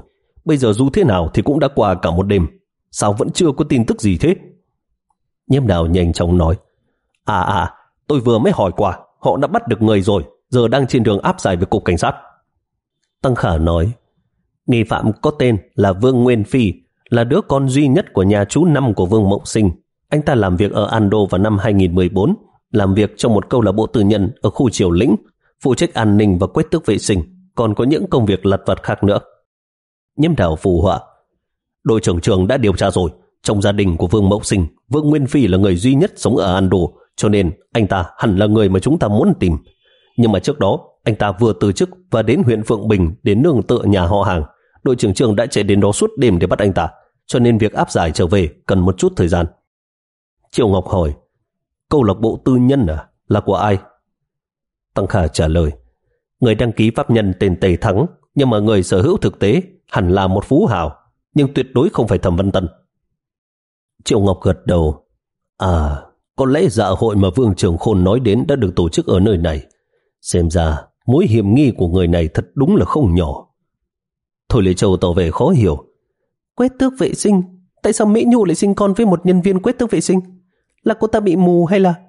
Bây giờ dù thế nào thì cũng đã qua cả một đêm. Sao vẫn chưa có tin tức gì thế? Nhiếp Đào nhanh chóng nói. À à, tôi vừa mới hỏi qua, họ đã bắt được người rồi, giờ đang trên đường áp giải về cục cảnh sát. Tăng Khả nói. Nghi phạm có tên là Vương Nguyên Phi, là đứa con duy nhất của nhà chú năm của Vương Mộng Sinh. Anh ta làm việc ở Ando vào năm hai nghìn không trăm mười bốn, làm việc trong một câu lạc bộ tư nhân ở khu Triều Lĩnh, phụ trách an ninh và quét tước vệ sinh, còn có những công việc lặt vặt khác nữa. Nhiếp Đào phụ họa. Đội trưởng Trường đã điều tra rồi, trong gia đình của Vương Mộng Sinh, Vương Nguyên Phi là người duy nhất sống ở Ando, cho nên anh ta hẳn là người mà chúng ta muốn tìm. Nhưng mà trước đó, anh ta vừa từ chức và đến huyện Phượng Bình để nương tựa nhà họ Hàng. Đội trưởng Trường đã chạy đến đó suốt đêm để bắt anh ta, cho nên việc áp giải trở về cần một chút thời gian. Triệu Ngọc hỏi, câu lạc bộ tư nhân à? Là của ai? Tăng Khả trả lời, người đăng ký pháp nhân tên Tề Thắng, nhưng mà người sở hữu thực tế hẳn là một phú hào, nhưng tuyệt đối không phải Thẩm Văn Tân. Triệu Ngọc gật đầu. À, có lẽ dạ hội mà Vương Trường Khôn nói đến đã được tổ chức ở nơi này. Xem ra mối hiểm nghi của người này thật đúng là không nhỏ. Thôi Lệ Châu tỏ vẻ khó hiểu. Quét tước vệ sinh? Tại sao Mỹ Nhu lại sinh con với một nhân viên quét tước vệ sinh? Là cô ta bị mù hay là...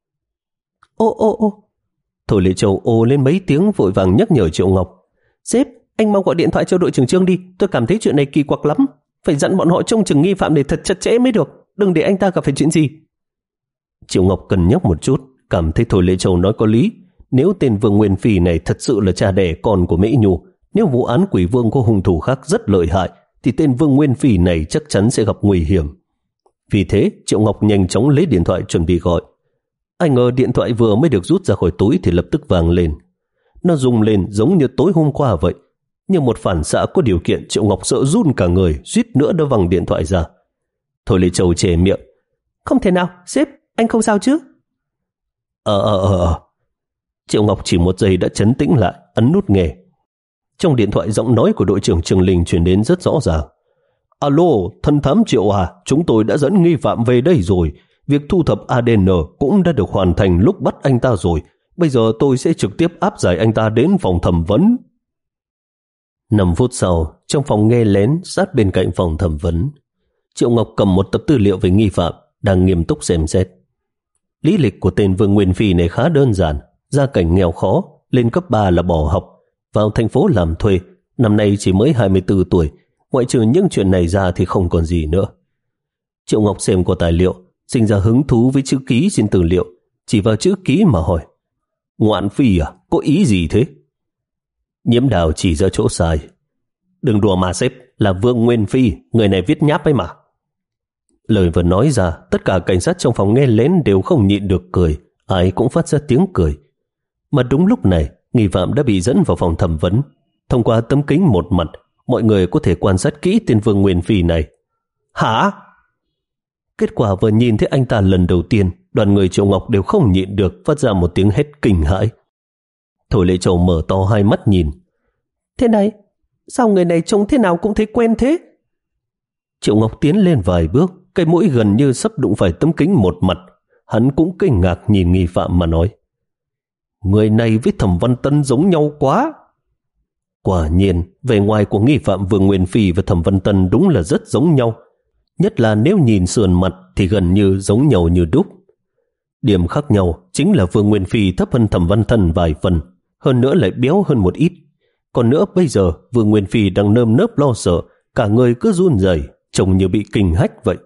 Ô ô ô Thôi Lệ Châu ô lên mấy tiếng vội vàng nhắc nhở Triệu Ngọc. Sếp, anh mau gọi điện thoại cho đội trưởng Trương đi. Tôi cảm thấy chuyện này kỳ quặc lắm. Phải dặn bọn họ trông chừng nghi phạm này thật chặt chẽ mới được. Đừng để anh ta gặp phải chuyện gì. Triệu Ngọc cân nhắc một chút, cảm thấy Thôi Lệ Châu nói có lý. Nếu tên Vương Nguyên Phi này thật sự là cha đẻ con của Mỹ Nhu, nếu vụ án Quỷ Vương có hung thủ khác rất lợi hại, thì tên Vương Nguyên Phi này chắc chắn sẽ gặp nguy hiểm. Vì thế, Triệu Ngọc nhanh chóng lấy điện thoại chuẩn bị gọi. Ai ngờ điện thoại vừa mới được rút ra khỏi túi thì lập tức vang lên. Nó rung lên giống như tối hôm qua vậy. Như một phản xạ có điều kiện, Triệu Ngọc sợ run cả người, suýt nữa đã văng điện thoại ra. Thôi Lệ Châu chề miệng. Không thể nào, sếp, anh không sao chứ? Ờ ờ ờ ờ. Triệu Ngọc chỉ một giây đã trấn tĩnh lại, ấn nút nghe. Trong điện thoại giọng nói của đội trưởng Trường Linh truyền đến rất rõ ràng. Alo, thân thám Triệu à, chúng tôi đã dẫn nghi phạm về đây rồi. Việc thu thập a đê en cũng đã được hoàn thành lúc bắt anh ta rồi. Bây giờ tôi sẽ trực tiếp áp giải anh ta đến phòng thẩm vấn. Năm phút sau, trong phòng nghe lén sát bên cạnh phòng thẩm vấn, Triệu Ngọc cầm một tập tư liệu về nghi phạm, đang nghiêm túc xem xét. Lý lịch của tên Vương Nguyên Phi này khá đơn giản, gia cảnh nghèo khó, lên cấp ba là bỏ học, vào thành phố làm thuê, năm nay chỉ mới hai mươi tư tuổi, ngoại trừ những chuyện này ra thì không còn gì nữa. Triệu Ngọc xem qua tài liệu, sinh ra hứng thú với chữ ký trên tư liệu, chỉ vào chữ ký mà hỏi. Ngoạn Phi à, có ý gì thế? Nhiễm Đào chỉ ra chỗ sai. Đừng đùa mà sếp, là Vương Nguyên Phi, người này viết nháp ấy mà. Lời vừa nói ra, tất cả cảnh sát trong phòng nghe lén đều không nhịn được cười, ai cũng phát ra tiếng cười. Mà đúng lúc này, nghi phạm đã bị dẫn vào phòng thẩm vấn. Thông qua tấm kính một mặt, mọi người có thể quan sát kỹ tên Vương Nguyên Phi này. Hả? Kết quả vừa nhìn thấy anh ta lần đầu tiên, đoàn người Triệu Ngọc đều không nhịn được phát ra một tiếng hét kinh hãi. Thôi Lệ Châu mở to hai mắt nhìn. Thế này, sao người này trông thế nào cũng thấy quen thế? Triệu Ngọc tiến lên vài bước, cái mũi gần như sắp đụng phải tấm kính một mặt. Hắn cũng kinh ngạc nhìn nghi phạm mà nói. Người này với Thẩm Văn Tân giống nhau quá. Quả nhiên, vẻ ngoài của nghi phạm Vương Nguyên Phi và Thẩm Văn Tân đúng là rất giống nhau. Nhất là nếu nhìn sườn mặt thì gần như giống nhau như đúc. Điểm khác nhau chính là Vương Nguyên Phi thấp hơn Thẩm Văn Tân vài phần, hơn nữa lại béo hơn một ít. Còn nữa bây giờ Vương Nguyên Phi đang nơm nớp lo sợ, cả người cứ run rẩy, trông như bị kinh hách vậy.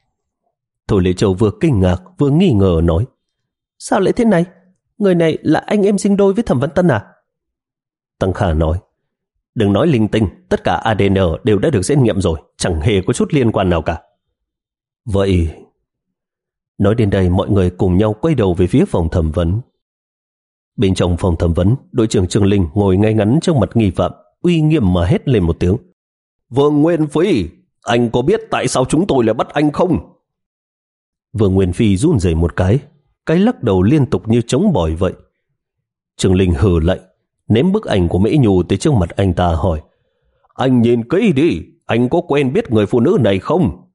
Thôi Lệ Châu vừa kinh ngạc vừa nghi ngờ nói. Sao lại thế này? Người này là anh em sinh đôi với Thẩm Văn Tân à? Tăng Khả nói. Đừng nói linh tinh, tất cả a đê en đều đã được xét nghiệm rồi, chẳng hề có chút liên quan nào cả. Vậy... Nói đến đây mọi người cùng nhau quay đầu về phía phòng thẩm vấn. Bên trong phòng thẩm vấn, đội trưởng Trương Linh ngồi ngay ngắn trước mặt nghi phạm, uy nghiêm mà hét lên một tiếng. Vương Nguyên Phi, anh có biết tại sao chúng tôi lại bắt anh không? Vương Nguyên Phi run rẩy một cái, cái lắc đầu liên tục như trống bỏi vậy. Trương Linh hừ lạnh, ném bức ảnh của Mỹ Nhu tới trước mặt anh ta hỏi. Anh nhìn kỹ đi, anh có quen biết người phụ nữ này không?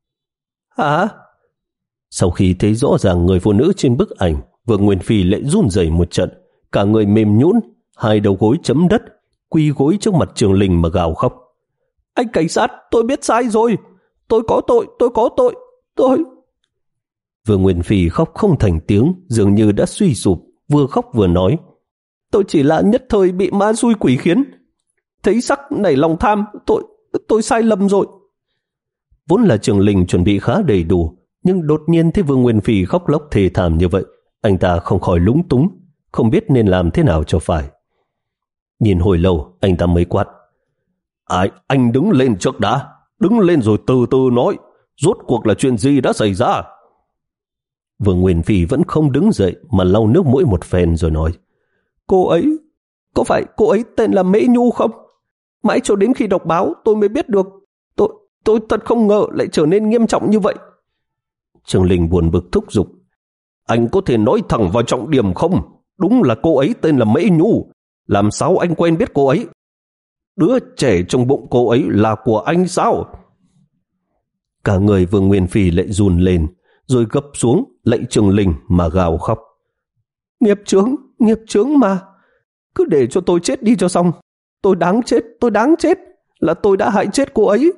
Hả? Sau khi thấy rõ ràng người phụ nữ trên bức ảnh, Vương Nguyên Phi lại run rẩy một trận, cả người mềm nhũn, hai đầu gối chấm đất, quỳ gối trước mặt Trương Linh mà gào khóc. anh cảnh sát, tôi biết sai rồi. Tôi có tội, tôi có tội, tôi... Vương Nguyên Phi khóc không thành tiếng, dường như đã suy sụp, vừa khóc vừa nói. Tôi chỉ là nhất thời bị ma xui quỷ khiến. Thấy sắc nảy lòng tham, tôi, tôi sai lầm rồi. Vốn là Trường Linh chuẩn bị khá đầy đủ, nhưng đột nhiên thấy Vương Nguyên Phi khóc lóc thê thảm như vậy, anh ta không khỏi lúng túng, không biết nên làm thế nào cho phải. Nhìn hồi lâu, anh ta mới quát. Ai, anh đứng lên trước đã, đứng lên rồi từ từ nói, rốt cuộc là chuyện gì đã xảy ra? Vương Nguyên Phi vẫn không đứng dậy mà lau nước mũi một phen rồi nói. Cô ấy, có phải cô ấy tên là Mễ Nhu không? Mãi cho đến khi đọc báo tôi mới biết được. Tôi, tôi thật không ngờ lại trở nên nghiêm trọng như vậy. Trường Linh buồn bực thúc giục. Anh có thể nói thẳng vào trọng điểm không? Đúng là cô ấy tên là Mễ Nhu. Làm sao anh quen biết cô ấy? Đứa trẻ trong bụng cô ấy là của anh sao? Cả người Vương Nguyên Phi lại run lên, rồi gập xuống lạy Trường Linh mà gào khóc. Nghiệp chướng, nghiệp chướng mà. Cứ để cho tôi chết đi cho xong. Tôi đáng chết, tôi đáng chết. Là tôi đã hại chết cô ấy.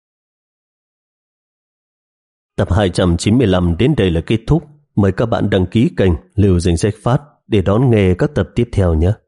Tập hai trăm chín mươi lăm đến đây là kết thúc. Mời các bạn đăng ký kênh Liều Danh Sách Phát để đón nghe các tập tiếp theo nhé.